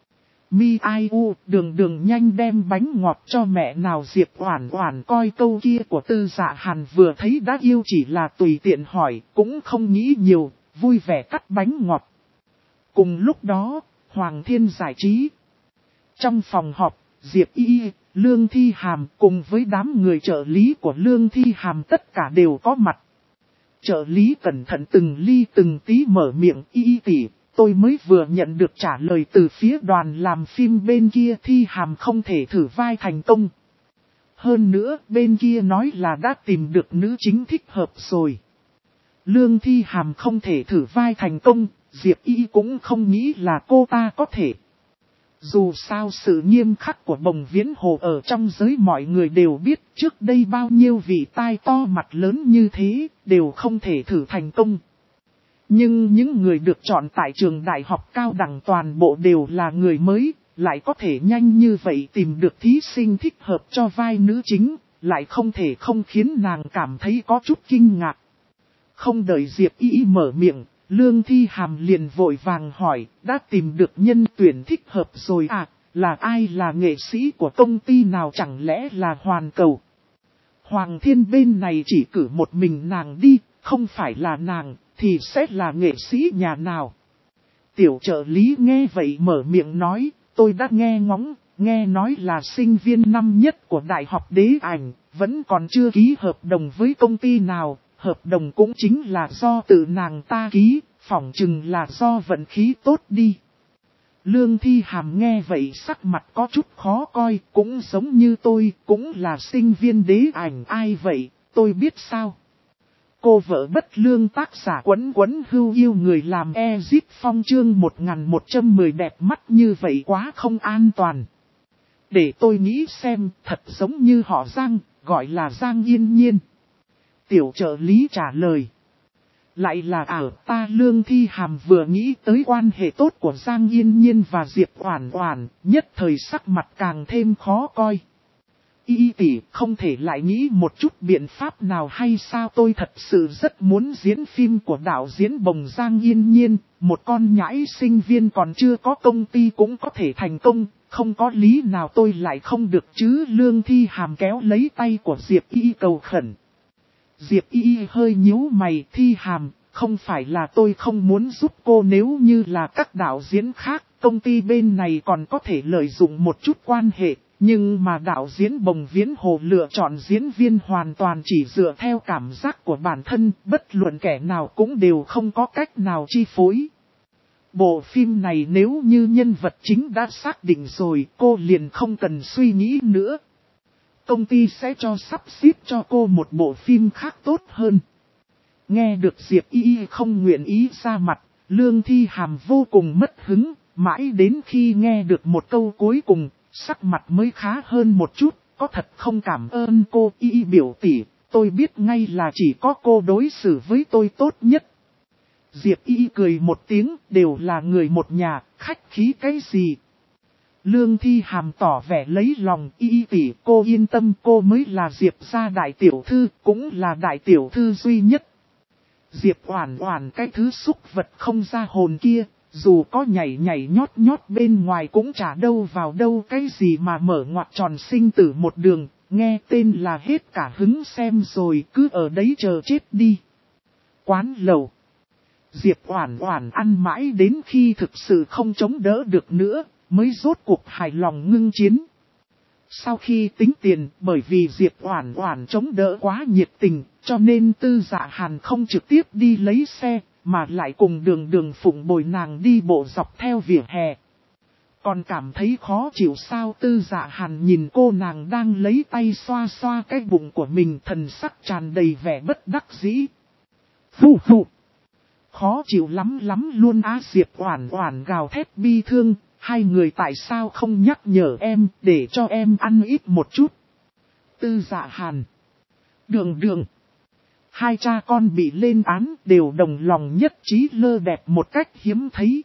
Mi ai u, Đường Đường nhanh đem bánh ngọt cho mẹ nào. Diệp Oản Oản coi câu kia của Tư Dạ Hàn vừa thấy đã yêu chỉ là tùy tiện hỏi, cũng không nghĩ nhiều, vui vẻ cắt bánh ngọt. Cùng lúc đó, Hoàng Thiên giải trí. Trong phòng họp, Diệp Y, Lương Thi Hàm cùng với đám người trợ lý của Lương Thi Hàm tất cả đều có mặt. Trợ lý cẩn thận từng ly từng tí mở miệng, Y tỷ, tôi mới vừa nhận được trả lời từ phía đoàn làm phim bên kia, Thi Hàm không thể thử vai thành công. Hơn nữa, bên kia nói là đã tìm được nữ chính thích hợp rồi. Lương Thi Hàm không thể thử vai thành công, Diệp Y cũng không nghĩ là cô ta có thể. Dù sao sự nghiêm khắc của Bồng Viễn Hồ ở trong giới mọi người đều biết, trước đây bao nhiêu vị tai to mặt lớn như thế, đều không thể thử thành công. Nhưng những người được chọn tại trường đại học cao đẳng toàn bộ đều là người mới, lại có thể nhanh như vậy tìm được thí sinh thích hợp cho vai nữ chính, lại không thể không khiến nàng cảm thấy có chút kinh ngạc. Không đợi Diệp Y mở miệng, Lương Thi Hàm liền vội vàng hỏi, đã tìm được nhân tuyển thích hợp rồi à, là ai, là nghệ sĩ của công ty nào, chẳng lẽ là Hoàn Cầu? Hoàng Thiên bên này chỉ cử một mình nàng đi, không phải là nàng, thì sẽ là nghệ sĩ nhà nào? Tiểu trợ lý nghe vậy mở miệng nói, tôi đã nghe ngóng, nghe nói là sinh viên năm nhất của Đại học Đế Ảnh, vẫn còn chưa ký hợp đồng với công ty nào, hợp đồng cũng chính là do tự nàng ta ký, phỏng chừng là do vận khí tốt đi. Lương Thi Hàm nghe vậy sắc mặt có chút khó coi, cũng giống như tôi, cũng là sinh viên Đế Ảnh. Ai vậy, tôi biết sao. Cô vợ bất lương tác giả Quấn Quấn Hưu yêu người làm Ezip Phong chương 1110 đẹp mắt như vậy quá không an toàn. Để tôi nghĩ xem, thật giống như họ Giang, gọi là Giang Yên Nhiên. Tiểu trợ lý trả lời. Lại là ta Lương Thi Hàm vừa nghĩ tới quan hệ tốt của Giang Yên Nhiên và Diệp Oản Oản, nhất thời sắc mặt càng thêm khó coi. Y tỷ không thể lại nghĩ một chút biện pháp nào hay sao, tôi thật sự rất muốn diễn phim của đạo diễn Bồng Giang Yên Nhiên, một con nhãi sinh viên còn chưa có công ty cũng có thể thành công, không có lý nào tôi lại không được chứ. Lương Thi Hàm kéo lấy tay của Diệp Y cầu khẩn. Diệp Y hơi nhíu mày. Thi Hàm, không phải là tôi không muốn giúp cô, nếu như là các đạo diễn khác, công ty bên này còn có thể lợi dụng một chút quan hệ. Nhưng mà đạo diễn Bồng Viễn Hồ lựa chọn diễn viên hoàn toàn chỉ dựa theo cảm giác của bản thân, bất luận kẻ nào cũng đều không có cách nào chi phối. Bộ phim này nếu như nhân vật chính đã xác định rồi, cô liền không cần suy nghĩ nữa. Công ty sẽ cho sắp xếp cho cô một bộ phim khác tốt hơn. Nghe được Diệp Y không nguyện ý ra mặt, Lương Thi Hàm vô cùng mất hứng, mãi đến khi nghe được một câu cuối cùng, sắc mặt mới khá hơn một chút. Có thật không cảm ơn cô Y biểu tỷ, tôi biết ngay là chỉ có cô đối xử với tôi tốt nhất. Diệp Y cười một tiếng, đều là người một nhà, khách khí cái gì. Lương Thi Hàm tỏ vẻ lấy lòng. Y tỷ cô yên tâm, cô mới là Diệp gia đại tiểu thư, cũng là đại tiểu thư duy nhất. Diệp Oản Oản cái thứ xúc vật không ra hồn kia, dù có nhảy nhảy nhót nhót bên ngoài cũng chả đâu vào đâu, cái gì mà mở ngoặt tròn sinh tử một đường, nghe tên là hết cả hứng xem rồi, cứ ở đấy chờ chết đi. Quán lầu. Diệp Oản Oản ăn mãi đến khi thực sự không chống đỡ được nữa, mới rốt cuộc hài lòng ngưng chiến. Sau khi tính tiền, bởi vì Diệp Oản Oản chống đỡ quá nhiệt tình, cho nên Tư Dạ Hàn không trực tiếp đi lấy xe, mà lại cùng Đường phụng bồi nàng đi bộ dọc theo vỉa hè. Còn cảm thấy khó chịu sao? Tư Dạ Hàn nhìn cô nàng đang lấy tay xoa xoa cái bụng của mình, thần sắc tràn đầy vẻ bất đắc dĩ. Phù phù. Khó chịu lắm luôn á. Diệp Oản Oản gào thét bi thương, hai người tại sao không nhắc nhở em, để cho em ăn ít một chút. Tư Dạ Hàn. Đường. Hai cha con bị lên án đều đồng lòng nhất trí lơ đẹp một cách hiếm thấy.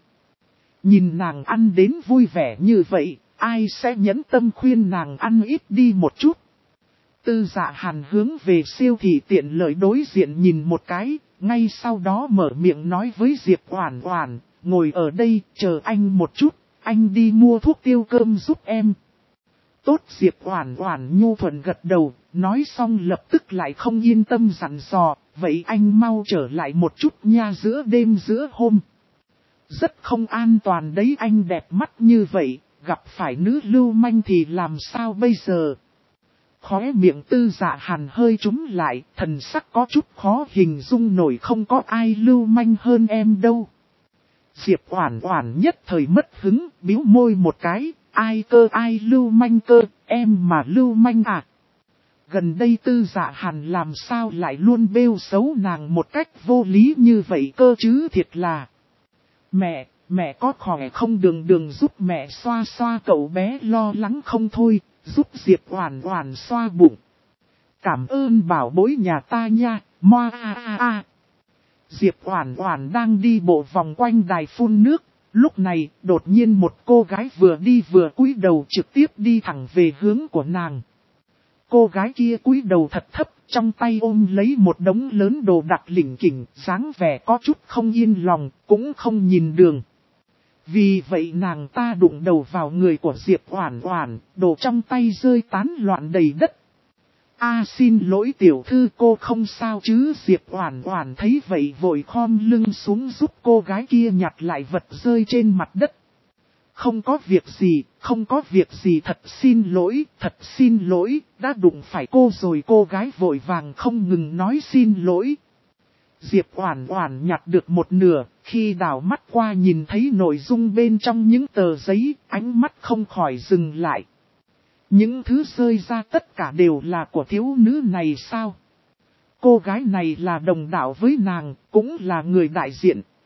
Nhìn nàng ăn đến vui vẻ như vậy, ai sẽ nhẫn tâm khuyên nàng ăn ít đi một chút. Tư Dạ Hàn hướng về siêu thị tiện lợi đối diện nhìn một cái, ngay sau đó mở miệng nói với Diệp Oản Oản, ngồi ở đây chờ anh một chút, anh đi mua thuốc tiêu cơm giúp em. Tốt. Diệp Oản Oản nhu thuận gật đầu, nói xong lập tức lại không yên tâm dặn dò, vậy anh mau trở lại một chút nha, giữa đêm giữa hôm. Rất không an toàn đấy, anh đẹp mắt như vậy, gặp phải nữ lưu manh thì làm sao bây giờ? Khóe miệng Tư Dạ Hàn hơi trúm lại, thần sắc có chút khó hình dung nổi, không có ai lưu manh hơn em đâu. Diệp Oản Oản nhất thời mất hứng, bĩu môi một cái, ai lưu manh cơ, em mà lưu manh à? Gần đây Tư Dạ Hàn làm sao lại luôn bêu xấu nàng một cách vô lý như vậy cơ chứ, thiệt là. Mẹ có khỏe không? Đường giúp mẹ xoa xoa, cậu bé lo lắng không thôi, giúp Diệp Oản Oản xoa bụng. Cảm ơn bảo bối nhà ta nha, moa a. Diệp Oản Oản đang đi bộ vòng quanh đài phun nước, lúc này đột nhiên một cô gái vừa đi vừa cúi đầu trực tiếp đi thẳng về hướng của nàng. Cô gái kia cúi đầu thật thấp, trong tay ôm lấy một đống lớn đồ đạc lỉnh kỉnh, dáng vẻ có chút không yên lòng, cũng không nhìn đường. Vì vậy nàng ta đụng đầu vào người của Diệp Oản Oản, đồ trong tay rơi tán loạn đầy đất. Xin lỗi tiểu thư, cô không sao chứ? Diệp Oản Oản thấy vậy vội khom lưng xuống giúp cô gái kia nhặt lại vật rơi trên mặt đất. Không có việc gì, không có việc gì, thật xin lỗi, đã đụng phải cô rồi. Cô gái vội vàng không ngừng nói xin lỗi. Diệp Oản Oản nhặt được một nửa, khi đảo mắt qua nhìn thấy nội dung bên trong những tờ giấy, ánh mắt không khỏi dừng lại. Những thứ rơi ra tất cả đều là của thiếu nữ này sao? Cô gái này là đồng đạo với nàng, cũng là người đại diện.